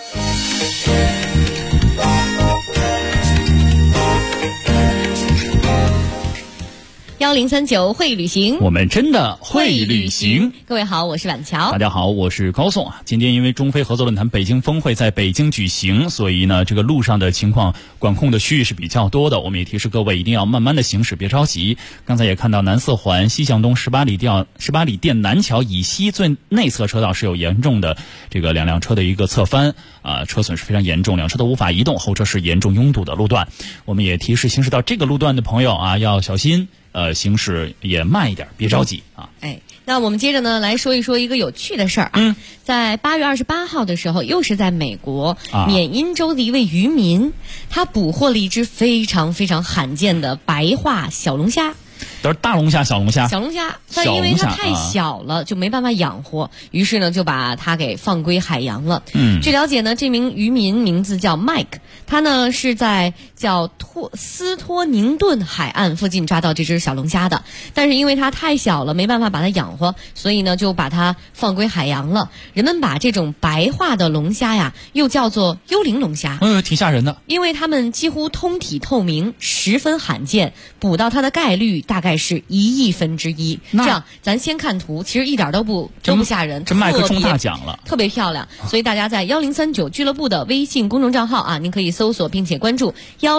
1039会旅行， 我们真的会旅行。 各位好，我是婉乔。 大家好，我是高颂啊。今天因为中非合作论坛北京峰会在北京举行，所以呢，这个路上的情况管控的区域是比较多的。我们也提示各位一定要慢慢的行驶，别着急。刚才也看到南4环西向东18里店南桥以西最内侧车道是有严重的这个2辆车的一个侧翻啊，车损是非常严重，两车都无法移动，后车是严重拥堵的路段。我们也提示行驶到这个路段的朋友啊，要小心。行驶也慢一点，别着急啊！ 哎，那我们接着呢来说一说一个有趣的事儿啊。在8月28号的时候，又是在美国缅因州的一位渔民，他捕获了一只非常非常罕见的白化小龙虾。 都是大龙虾、小龙虾。 小龙虾，但因为它太小了，就没办法养活，于是呢就把它给放归海洋了。据了解呢，这名渔民名字叫 Mike， 他呢是在叫斯托宁顿海岸附近抓到这只小龙虾的，但是因为它太小了，没办法把它养活，所以呢就把它放归海洋了。人们把这种白化的龙虾呀，又叫做幽灵龙虾。 挺吓人的， 因为它们几乎通体透明，十分罕见，捕到它的概率大概是1/1000。这样，咱先看图，其实一点都不吓人， 这麦克中大奖了， 特别漂亮。所以大家在1039俱乐部的微信公众账号啊，您可以搜索并且关注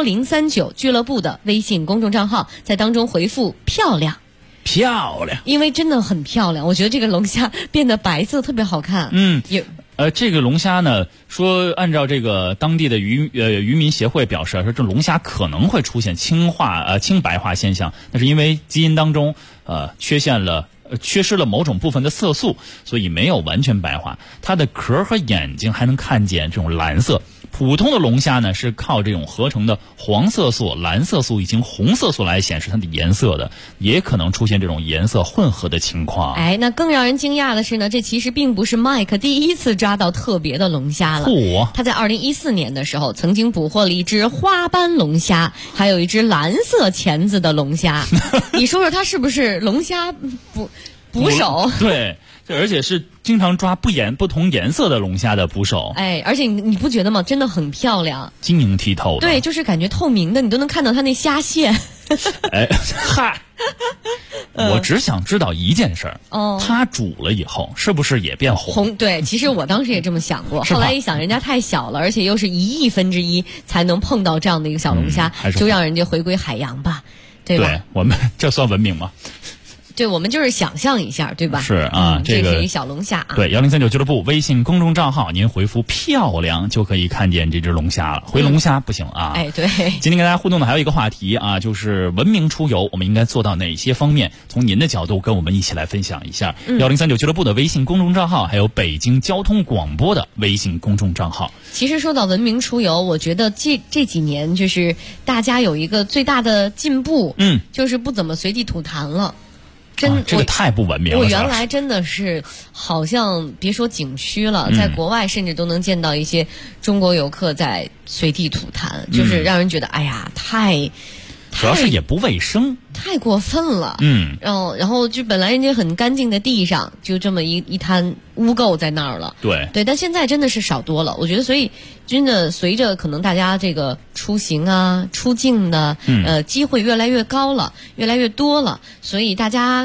1039俱乐部的微信公众账号，在当中回复漂亮。 漂亮， 因为真的很漂亮，我觉得这个龙虾变得白色特别好看。 这个龙虾呢，说按照这个当地的渔民协会表示，说这龙虾可能会出现青白化现象，那是因为基因当中缺失了某种部分的色素，所以没有完全白化。它的壳和眼睛还能看见这种蓝色。普通的龙虾呢是靠这种合成的黄色素、蓝色素以及红色素来显示它的颜色的，也可能出现这种颜色混合的情况。 那更让人惊讶的是呢，这其实并不是 Mike 第一次抓到特别的龙虾了。他在2014年的时候曾经捕获了一只花斑龙虾，还有一只蓝色钳子的龙虾。你说说他是不是龙虾捕手？ 对。而且是经常抓不同颜色的龙虾的捕手。 而且你不觉得吗？真的很漂亮， 晶莹剔透的。 对，就是感觉透明的，你都能看到它那虾线。 我只想知道一件事儿，它煮了以后是不是也变红？ 对，其实我当时也这么想过，后来一想，人家太小了，而且又是1/1000才能碰到这样的一个小龙虾，就让人家回归海洋吧，对吧？ 对，我们这算文明吗？ 对，我们就是想象一下，对吧？ 是啊， 这是一小龙虾啊。 对，1039俱乐部微信公众账号，您回复漂亮就可以看见这只龙虾了。回龙虾不行啊。 对。 今天跟大家互动的还有一个话题啊，就是文明出游，我们应该做到哪些方面？从您的角度跟我们一起来分享一下。1039俱乐部的微信公众账号，还有北京交通广播的微信公众账号。 其实说到文明出游，我觉得这几年就是大家有一个最大的进步，就是不怎么随地吐痰了。 这个太不文明了。 我原来真的是好像别说景区了，在国外甚至都能见到一些中国游客在随地吐痰，就是让人觉得哎呀， 主要是也不卫生， 太过分了。然后就本来人家很干净的地上，就这么一滩污垢在那儿了。对，但现在真的是少多了。我觉得，所以真的随着可能大家这个出行啊、出境的机会越来越高了，越来越多了，所以大家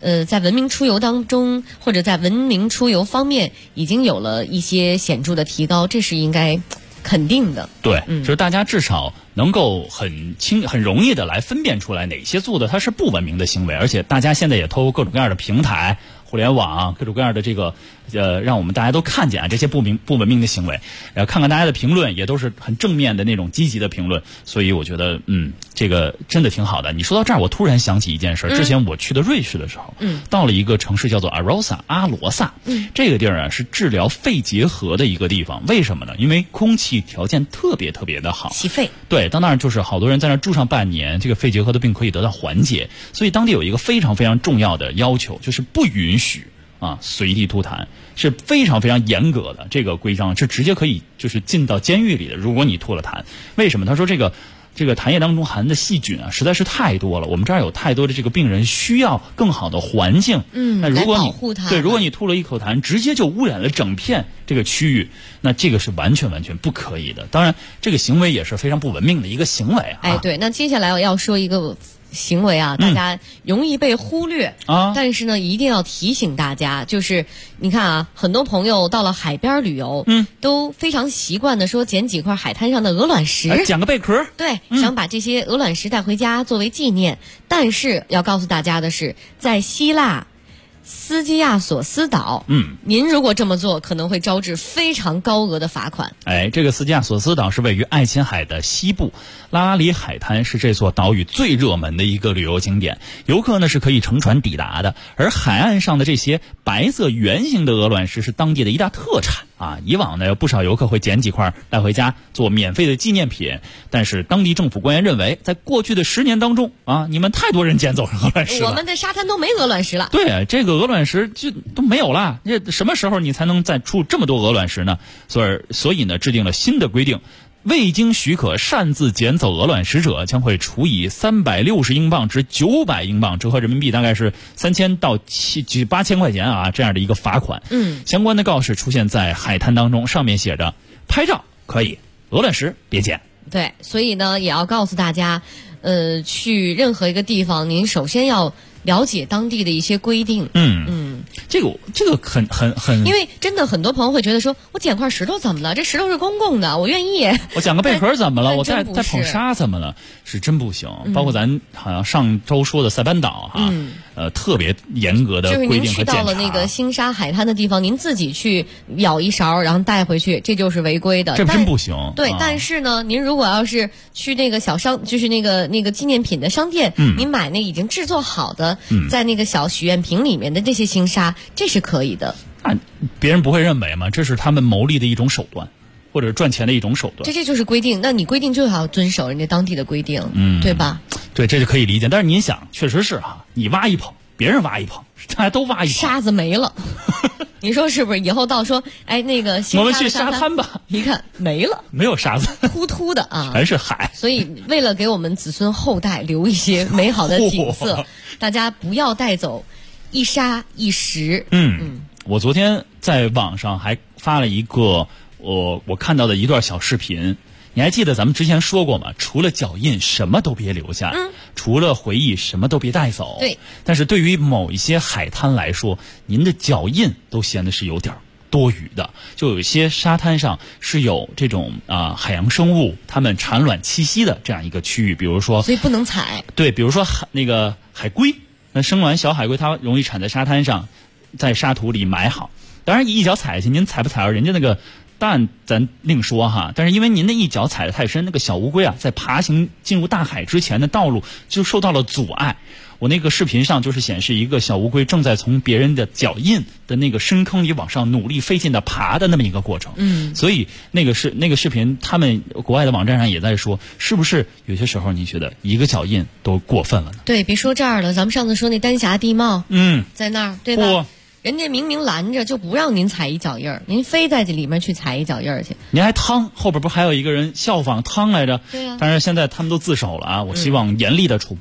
在文明出游当中，或者在文明出游方面，已经有了一些显著的提高，这是应该肯定的。 对，就是大家至少能够很容易的来分辨出来哪些做的它是不文明的行为，而且大家现在也透过各种各样的平台、互联网各种各样的这个让我们大家都看见这些不文明的行为，看看大家的评论也都是很正面的那种积极的评论，所以我觉得这个真的挺好的。你说到这儿，我突然想起一件事，之前我去的瑞士的时候，到了一个城市叫做阿罗萨，这个地儿啊是治疗肺结核的一个地方。为什么呢？因为空气条件特别特别的好， 洗肺。 对，到那儿就是好多人在那儿住上半年，这个肺结核的病可以得到缓解。所以当地有一个非常非常重要的要求，就是不允许随地吐痰，是非常非常严格的。这个规章是直接可以就是进到监狱里的，如果你吐了痰。为什么？他说这个痰液当中含的细菌实在是太多了，我们这儿有太多的这个病人需要更好的环境。那如果你吐了一口痰，直接就污染了整片这个区域，那这个是完全不可以的。当然，这个行为也是非常不文明的一个行为对，那接下来我要说一个行为大家容易被忽略但是呢，一定要提醒大家，就是你看很多朋友到了海边旅游，都非常习惯的说捡几块海滩上的鹅卵石， 捡个贝壳， 对，想把这些鹅卵石带回家作为纪念。但是要告诉大家的是，在希腊斯基亚索斯岛，您如果这么做，可能会招致非常高额的罚款。 这个斯基亚索斯岛是位于爱琴海的西部，拉拉里海滩是这座岛屿最热门的一个旅游景点，游客呢是可以乘船抵达的。而海岸上的这些白色圆形的鹅卵石是当地的一大特产以往呢有不少游客会捡几块带回家做免费的纪念品，但是当地政府官员认为，在过去的10年当中你们太多人捡走鹅卵石了， 我们的沙滩都没鹅卵石了。 对，这个鹅卵石就都没有了，这什么时候你才能再出这么多鹅卵石呢？所以呢，制定了新的规定，未经许可擅自捡走鹅卵石者将会处以360英镑至900英镑，折合人民币大概是3000到8000块钱这样的一个罚款。相关的告示出现在海滩当中，上面写着拍照可以，鹅卵石别捡。 对，所以呢也要告诉大家，去任何一个地方，您首先要了解当地的一些规定。 这个很， 因为真的很多朋友会觉得说，我捡块石头怎么了？这石头是公共的，我愿意。 我捡个贝壳怎么了？我再捧沙怎么了？是真不行。包括咱好像上周说的塞班岛特别严格的规定和检查。就是您去到了那个星沙海滩的地方，您自己去舀一勺然后带回去，这就是违规的。 这真不行。 对，但是呢，您如果要是去那个小商，就是那个纪念品的商店，您买那已经制作好的，在那个小许愿瓶里面的这些星沙，这是可以的。 别人不会认为吗？这是他们牟利的一种手段，或者赚钱的一种手段。 这就是规定，那你规定就要遵守人家当地的规定，对吧？ 对，这就可以理解。但是您想，确实是你挖一捧，别人挖一捧，大家都挖一捧， 沙子没了。你说是不是？以后到说，那个我们去沙滩吧， 一看没了， 没有沙子， 秃秃的全是海。 所以为了给我们子孙后代留一些美好的景色，大家不要带走一沙一石。 我昨天在网上还发了一个我看到的一段小视频。你还记得咱们之前说过吗？除了脚印什么都别留下，除了回忆什么都别带走。 对， 但是对于某一些海滩来说，您的脚印都显得是有点多余的。就有一些沙滩上是有这种海洋生物它们产卵栖息的这样一个区域，比如说， 所以不能踩。 对，比如说那个海龟，那生卵小海龟它容易产在沙滩上，在沙土里埋好。当然一脚踩下去，您踩不踩到人家那个蛋咱另说但是因为您的一脚踩得太深，那个小乌龟在爬行进入大海之前的道路就受到了阻碍。我那个视频上就是显示一个小乌龟正在从别人的脚印的那个深坑里往上努力费劲的爬的那么一个过程。所以那个视频他们国外的网站上也在说，是不是有些时候你觉得一个脚印都过分了呢？ 对，别说这儿了，咱们上次说那丹霞地貌在那儿，对吧？人家明明拦着就不让您踩一脚印儿，您非在这里面去踩一脚印儿去， 您还趟，后边不还有一个人效仿趟来着？ 对呀。 但是现在他们都自首了我希望严厉的处罚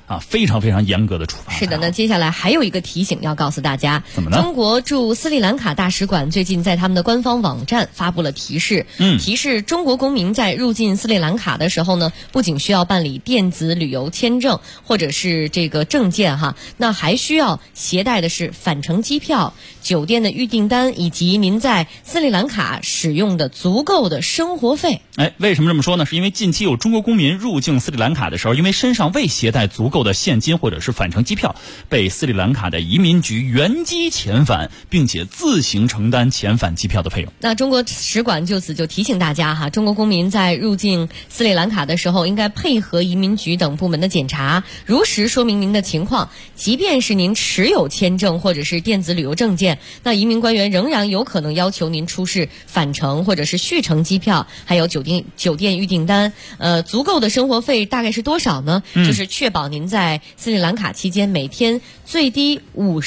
非常非常严格的处罚。 是的，那接下来还有一个提醒要告诉大家， 怎么呢？ 中国驻斯里兰卡大使馆最近在他们的官方网站发布了提示，提示中国公民在入境斯里兰卡的时候呢，不仅需要办理电子旅游签证或者是这个证件那还需要携带的是返程机票、酒店的预订单以及您在斯里兰卡使用的足够的生活费。 为什么这么说呢？是因为近期有中国公民入境斯里兰卡的时候，因为身上未携带足够的现金或者是返程机票，被斯里兰卡的移民局原机遣返，并且自行承担遣返机票的费用。 那中国使馆就此就提醒大家中国公民在入境斯里兰卡的时候，应该配合移民局等部门的检查，如实说明您的情况。即便是您持有签证或者是电子旅游证件，那移民官员仍然有可能要求您出示返程或者是续程机票，还有酒店预订单。足够的生活费大概是多少呢？就是确保您在斯里兰卡期间每天最低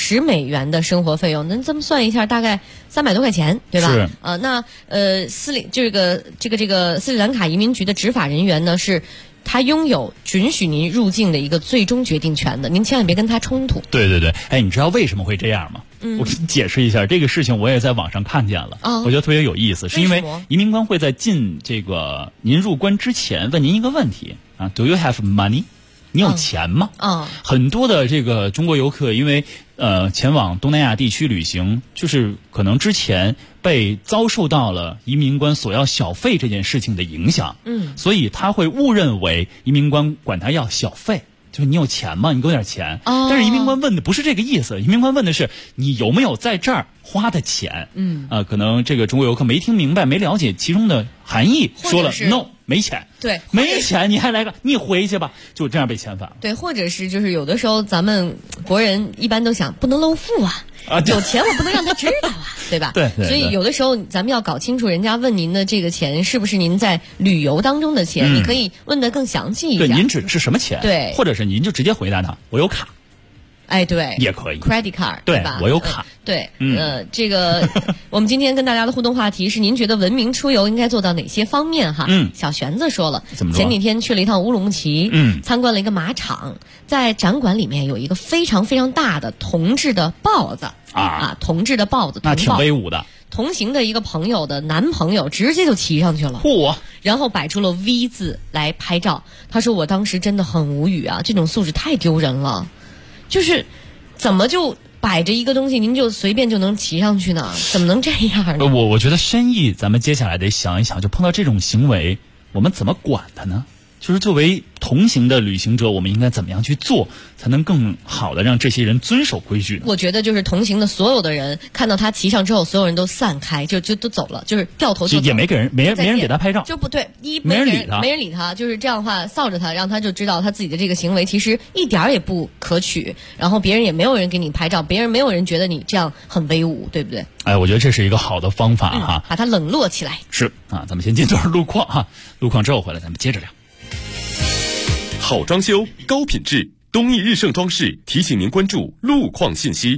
$50的生活费用。那这么算一下，大概300多块钱，对吧？ 是。 那斯里兰卡移民局的执法人员呢，是他拥有允许您入境的一个最终决定权的，您千万别跟他冲突。 对对对，你知道为什么会这样吗？我给你解释一下，这个事情我也在网上看见了，我觉得特别有意思，是因为移民官会在进这个您入关之前问您一个问题：Do you have money？你有钱吗？很多的这个中国游客因为前往东南亚地区旅行，就是可能之前被遭受到了移民官索要小费这件事情的影响，所以他会误认为移民官管他要小费，就是你有钱吗？你给我点钱。但是移民官问的不是这个意思，移民官问的是你有没有在这儿花的钱。可能这个中国游客没听明白，没了解其中的含义，说了 no 没钱。 对， 没钱你还来个，你回去吧，就这样被遣返了。 对，或者是就是有的时候咱们国人一般都想不能露富有钱我不能让他知道对吧？ 对， 所以有的时候咱们要搞清楚人家问您的这个钱是不是您在旅游当中的钱，你可以问得更详细一下。 对，您指的是什么钱？ 对， 或者是您就直接回答他，我有卡。 对， 也可以 credit card， 对吧？ 我有卡。 对，这个我们今天跟大家的互动话题是：您觉得文明出游应该做到哪些方面？小玄子说了， 怎么说？ 前几天去了一趟乌鲁木齐，参观了一个马场，在展馆里面有一个非常非常大的铜制的豹子铜制的豹子， 那挺威武的。 同行的一个朋友的男朋友直接就骑上去了，然后摆出了 V 字来拍照。他说我当时真的很无语这种素质太丢人了。就是怎么就摆着一个东西您就随便就能骑上去呢？怎么能这样呢？ 我觉得深意咱们接下来得想一想，就碰到这种行为我们怎么管它呢？就是作为同行的旅行者，我们应该怎么样去做才能更好的让这些人遵守规矩呢？ 我觉得就是同行的所有的人看到他骑上之后，所有人都散开，就都走了，就是掉头就走， 也没人给他拍照， 就不对， 没人理他，就是这样的话臊着他，让他就知道他自己的这个行为其实一点也不可取，然后别人也没有人给你拍照，别人没有人觉得你这样很威武，对不对？ 我觉得这是一个好的方法把它冷落起来。 是咱们先进段路况路况之后回来咱们接着聊。 好装修，高品质，东义日盛装饰提醒您关注路况信息。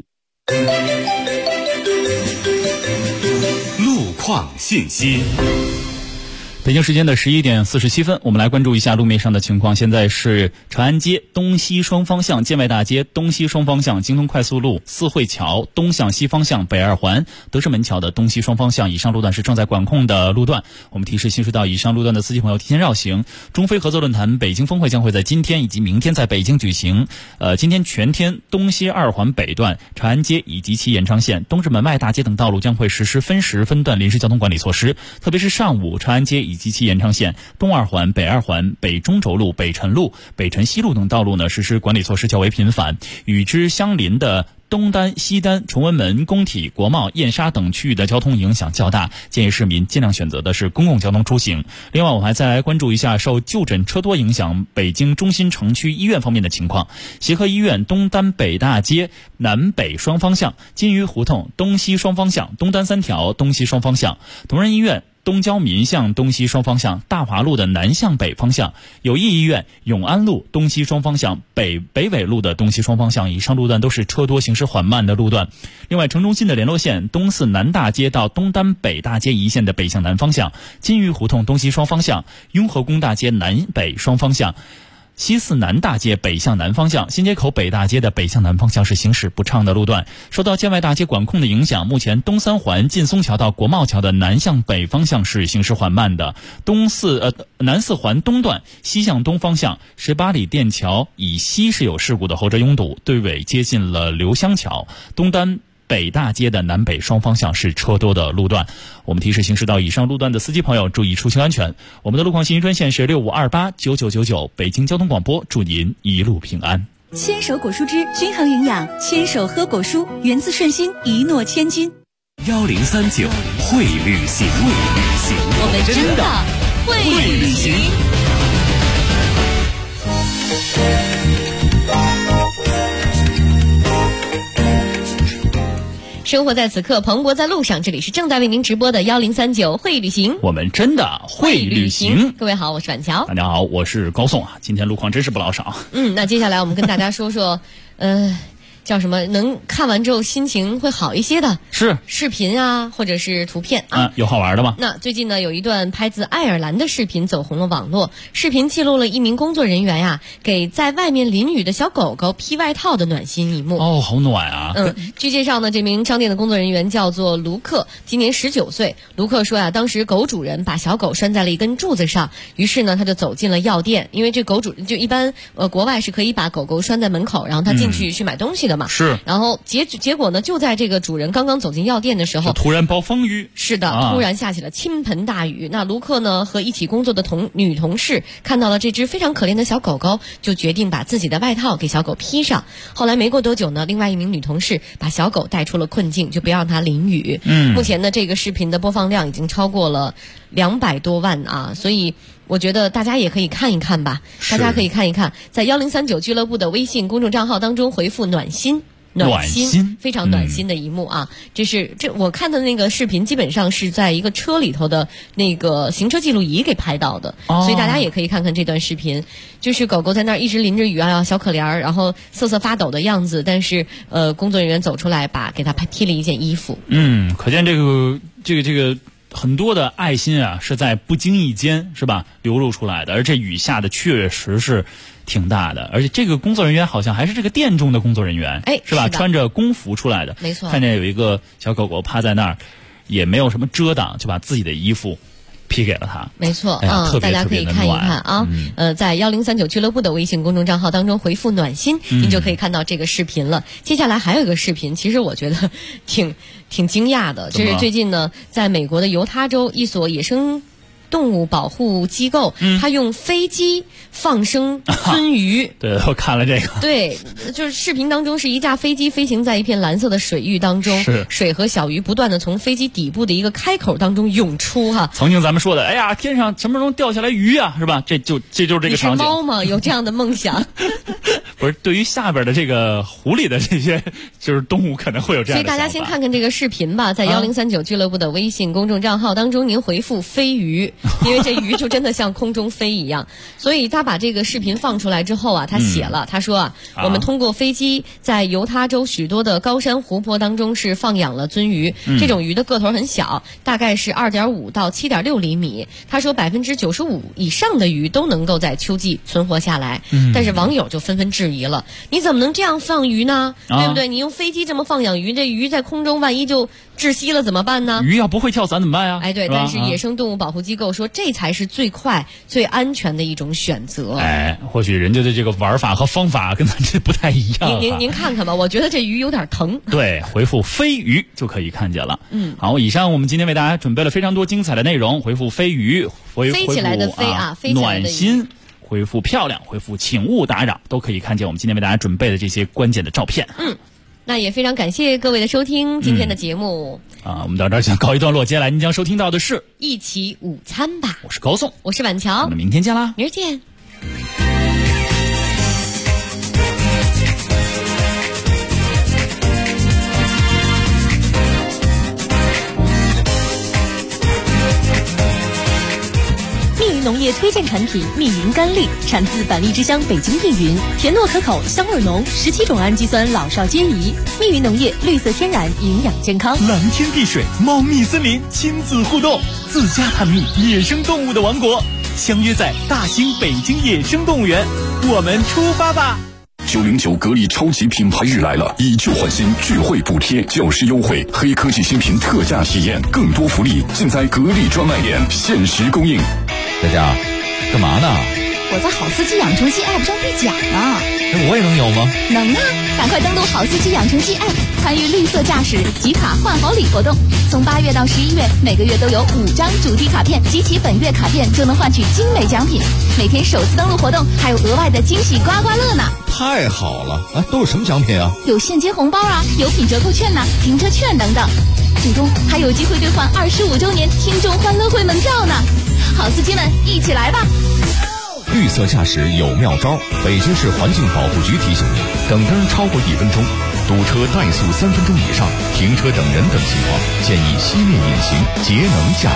路况信息。 北京时间的11点47分，我们来关注一下路面上的情况。现在是长安街东西双方向、建外大街东西双方向、京通快速路四惠桥东向西方向、北二环德胜门桥的东西双方向以上路段是正在管控的路段。我们提示新隧道以上路段的司机朋友提前绕行。中非合作论坛北京峰会将会在今天以及明天在北京举行。今天全天东西二环北段、长安街以及其延长线、东直门外大街等道路将会实施分时分段临时交通管理措施，特别是上午长安街以及其延长线、东二环、北二环、北中轴路、北辰路、北辰西路等道路呢，实施管理措施较为频繁。与之相邻的东单、西单、崇文门、工体、国贸、燕莎等区域的交通影响较大，建议市民尽量选择的是公共交通出行。另外，我们还再来关注一下受就诊车多影响北京中心城区医院方面的情况。协和医院东单北大街南北双方向、金鱼胡同东西双方向、东单三条东西双方向、同仁医院东郊民巷东西双方向、大华路的南向北方向、友谊医院永安路东西双方向、北纬路的东西双方向以上路段都是车多行驶缓慢的路段。另外，城中心的联络线东四南大街到东单北大街一线的北向南方向、金鱼胡同东西双方向、雍和宫大街南北双方向、 西四南大街北向南方向，新街口北大街的北向南方向是行驶不畅的路段。受到建外大街管控的影响，目前东三环劲松桥到国贸桥的南向北方向是行驶缓慢的。南四环东段西向东方向18里店桥以西是有事故的，后车拥堵，队尾接近了刘香桥。东单北大街的南北双方向是车多的路段。我们提示行驶到以上路段的司机朋友注意出行安全。我们的路况信息专线是65289999，北京交通广播，祝您一路平安。 牵手果蔬汁均衡营养，牵手喝果蔬，源自顺心，一诺千金。 1039会旅行， 我们真的会旅行。生活在此刻，蓬勃在路上。这里是正在为您直播的1039会旅行， 我们真的会旅行。 各位好，我是婉乔。 大家好，我是高颂啊。今天路况真是不老少。 那接下来我们跟大家说说，叫什么能看完之后心情会好一些的是视频啊，或者是图片啊， 有好玩的吗？ 那最近呢，有一段拍自爱尔兰的视频走红了网络。视频记录了一名工作人员呀，给在外面淋雨的小狗狗披外套的暖心一幕。 哦，好暖啊！ 据介绍呢，这名商店的工作人员叫做卢克，今年19岁。卢克说呀，当时狗主人把小狗拴在了一根柱子上，于是呢，他就走进了药店，因为这狗主就一般国外是可以把狗狗拴在门口，然后他进去买东西的嘛。 是。 然后结果呢，就在这个主人刚刚走进药店的时候， 突然暴风雨。 是的，突然下起了倾盆大雨。那卢克呢和一起工作的女同事看到了这只非常可怜的小狗狗，就决定把自己的外套给小狗披上。后来没过多久呢，另外一名女同事把小狗带出了困境，就不让它淋雨。目前呢，这个视频的播放量已经超过了200多万啊，所以我觉得大家也可以看一看吧。大家可以看一看，在1039俱乐部的微信公众账号当中回复暖心，非常暖心的一幕啊！这我看的那个视频，基本上是在一个车里头的那个行车记录仪给拍到的，所以大家也可以看看这段视频。就是狗狗在那儿一直淋着雨啊，小可怜儿，然后瑟瑟发抖的样子，但是工作人员走出来给它披了一件衣服。 可见这个很多的爱心啊，是在不经意间是吧流露出来的，而这雨下的确实是挺大的，而且这个工作人员好像还是这个店中的工作人员，是吧？穿着工服出来的， 没错。 看见有一个小狗狗趴在那儿，也没有什么遮挡，就把自己的衣服披给了他， 没错大家可以看一看啊。在1039俱乐部的微信公众账号当中回复暖心，您就可以看到这个视频了。接下来还有一个视频，其实我觉得挺惊讶的，就是最近呢，在美国的犹他州一所野生动物保护机构，他用飞机放生鳟鱼。 对，我看了这个。 对，就是视频当中是一架飞机飞行在一片蓝色的水域当中，水和小鱼不断的从飞机底部的一个开口当中涌出哈。 曾经咱们说的，哎呀，天上什么时候掉下来鱼啊，是吧？这就是这个场景。 你是猫吗？有这样的梦想？ 不是，对于下边的这个湖里的这些就是动物可能会有这样的想法。 所以大家先看看这个视频吧，在1039俱乐部的微信公众账号当中，您回复飞鱼，因为这鱼就真的像空中飞一样。所以他把这个视频放出来之后啊，他写了，他说我们通过飞机在犹他州许多的高山湖泊当中是放养了鳟鱼，这种鱼的个头很小，大概是2.5到7.6厘米。他说95%以上的鱼都能够在秋季存活下来，但是网友就纷纷质疑了，你怎么能这样放鱼呢？对不对？你用飞机这么放养鱼，这鱼在空中万一就窒息了怎么办呢？ 鱼要不会跳伞怎么办呀？ 对，但是野生动物保护机构说这才是最快最安全的一种选择。 或许人家的这个玩法和方法跟咱这不太一样。 您看看吧，我觉得这鱼有点疼。 对，回复飞鱼就可以看见了。好，以上我们今天为大家准备了非常多精彩的内容，回复飞鱼， 飞起来的飞飞起来的暖心，回复漂亮，回复请勿打扰，都可以看见我们今天为大家准备的这些关键的照片。 那也非常感谢各位的收听，今天的节目我们到这儿先告一段落，接下来您将收听到的是一起午餐吧。 我是高颂， 我是婉乔， 我们明天见啦， 明儿见。 密云农业推荐产品密云甘栗，产自板栗之乡北京密云，甜糯可口，香味浓，17种氨基酸老少皆宜。密云农业绿色天然，营养健康。 蓝天碧水，猫蜜森林，亲子互动，自家探秘野生动物的王国。 相约在大兴北京野生动物园，我们出发吧 ！909格力超级品牌日来了，以旧换新，聚会补贴，教师优惠，黑科技新品特价体验，更多福利尽在格力专卖店，限时供应。 佳佳，干嘛呢？ 我在好司机养成系 App 上兑奖呢。 那我也能有吗？ 能啊！赶快登录好司机养成系 App， 参与绿色驾驶集卡换好礼活动。从8月到11月，每个月都有5张主题卡片，集齐本月卡片就能换取精美奖品。每天首次登录活动还有额外的惊喜刮刮乐呢！ 太好了！都有什么奖品啊？ 有现金红包啊，有品折扣券呐，停车券等等。最终还有机会兑换25周年听众欢乐会门票呢！好司机们，一起来吧！ 绿色驾驶有妙招，北京市环境保护局提醒您：等灯超过1分钟，堵车怠速3分钟以上，停车等人等情况，建议熄灭引擎，节能驾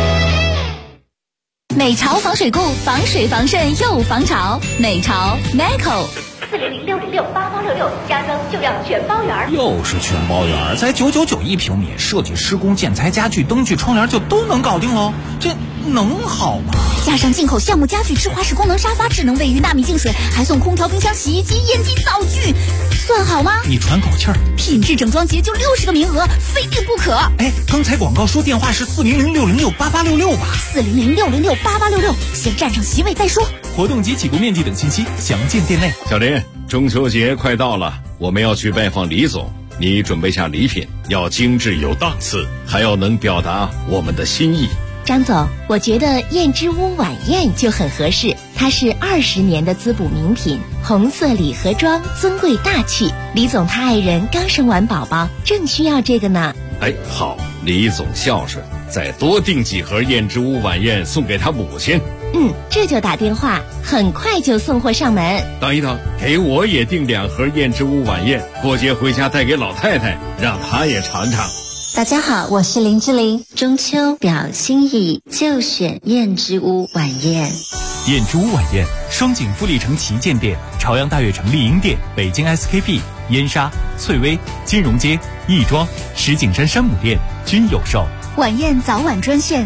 车。 美潮防水固，防水防渗又防潮。美潮 Meco。 400-606-8866，家装就要全包圆。 又是全包圆，才999一平米，设计施工建材家具灯具窗帘就都能搞定喽，这能好吗？ 加上进口橡木家具、智华式功能沙发、智能卫浴、纳米净水，还送空调、冰箱、洗衣机、烟机、灶具，算好吗？ 你喘口气儿， 品质整装节就60个名额，非订不可。 哎，刚才广告说电话是400-606-8866吧 ？400-606-8866，先占上席位再说。 活动及起步面积等信息详见店内。 小林，中秋节快到了，我们要去拜访李总，你准备下礼品，要精致有档次，还要能表达我们的心意。 张总，我觉得燕之屋晚宴就很合适，它是20年的滋补名品，红色礼盒装，尊贵大气。李总他爱人刚生完宝宝，正需要这个呢。 哎，好，李总孝顺，再多订几盒燕之屋晚宴送给他母亲。 这就打电话，很快就送货上门。 等一等，给我也订2盒燕之屋晚宴，过节回家带给老太太，让她也尝尝。 大家好，我是林志玲。中秋表心意，就选燕之屋晚宴。 燕之屋晚宴，双井富力城旗舰店、朝阳大悦城丽婴店、北京 SKP、燕莎、翠微、金融街、亦庄、石景山山姆店均有售。 晚宴早晚专线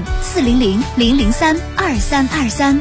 400-003-2323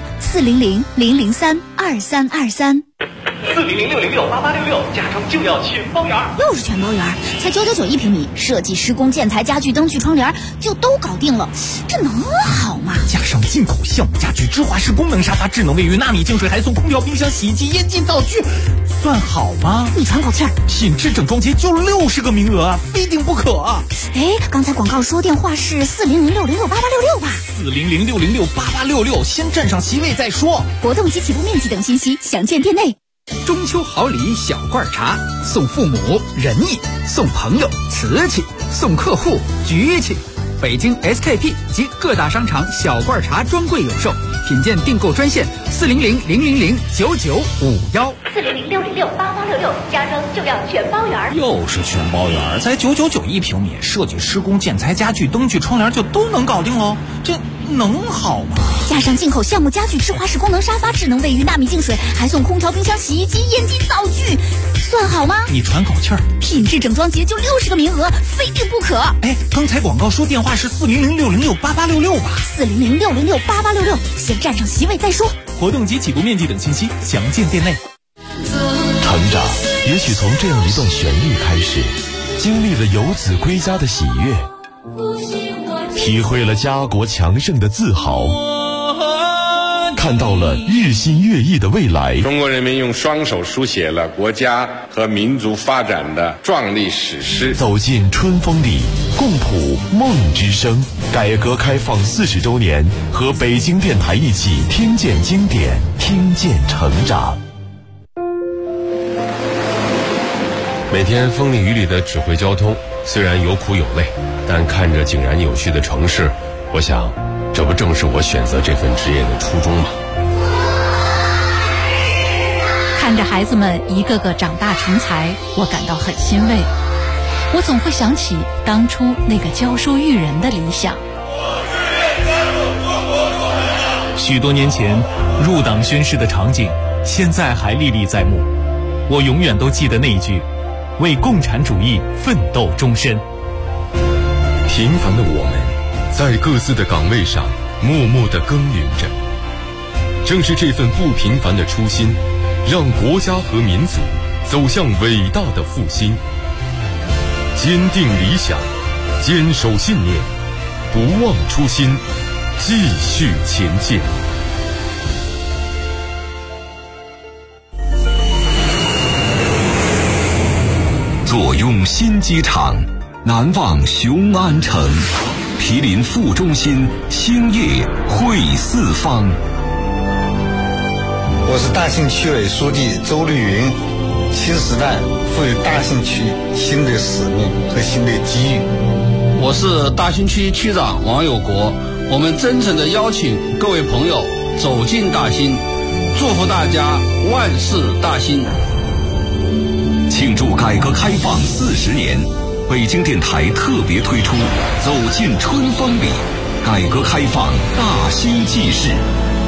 400-003-2323。 400-606-8866，家装就要全包圆。 又是全包圆，才999一平米，设计施工建材家具灯具窗帘就都搞定了，这能好吗？ 加上进口橡木家具、智华式功能沙发、智能卫浴、纳米净水，还送空调、冰箱、洗衣机、烟机、灶具，算好吗？ 你喘口气儿， 品质整装节就60个名额，非订不可。 哎，刚才广告说电话是400-606-8866吧 ？400-606-8866，先占上席位再说。 活动及起步面积等信息详见店内。 中秋好礼小罐茶，送父母仁义，送朋友瓷器，送客户局气。北京 SKP 及各大商场小罐茶专柜有售，品鉴订购专线400-000-9951。 400-606-8866，家装就要全包圆。 又是全包圆，才999一平米，设计施工建材家具灯具窗帘就都能搞定喽，这能好吗？ 加上进口橡木家具、智华式功能沙发、智能卫浴、纳米净水，还送空调、冰箱、洗衣机、烟机、灶具，算好吗？ 你喘口气儿， 品质整装节就60个名额，非订不可。 哎，刚才广告说电话是400-606-8866吧 ？400-606-8866，先占上席位再说。 活动及起步面积等信息详见店内。 成长也许从这样一段旋律开始，经历了游子归家的喜悦，体会了家国强盛的自豪，看到了日新月异的未来。 中国人民用双手书写了国家和民族发展的壮丽史诗。 走进春风里，共谱梦之声。改革开放40周年，和北京电台一起听见经典，听见成长。 每天风里雨里的指挥交通，虽然有苦有累，但看着井然有序的城市，我想这不正是我选择这份职业的初衷吗？ 看着孩子们一个个长大成才，我感到很欣慰。我总会想起当初那个教书育人的理想。 许多年前入党宣誓的场景，现在还历历在目。我永远都记得那一句：为共产主义奋斗终身。 平凡的我们，在各自的岗位上默默地耕耘着， 正是这份不平凡的初心，让国家和民族走向伟大的复兴。坚定理想，坚守信念，不忘初心，继续前进。 坐拥新机场，难忘雄安城。毗邻副中心，兴业汇四方。 我是大兴区委书记周绿云。新时代赋予大兴区新的使命和新的机遇。 我是大兴区区长王有国。我们真诚地邀请各位朋友走进大兴，祝福大家万事大兴。 庆祝改革开放40年，北京电台特别推出《走进春风里》，改革开放大兴纪事，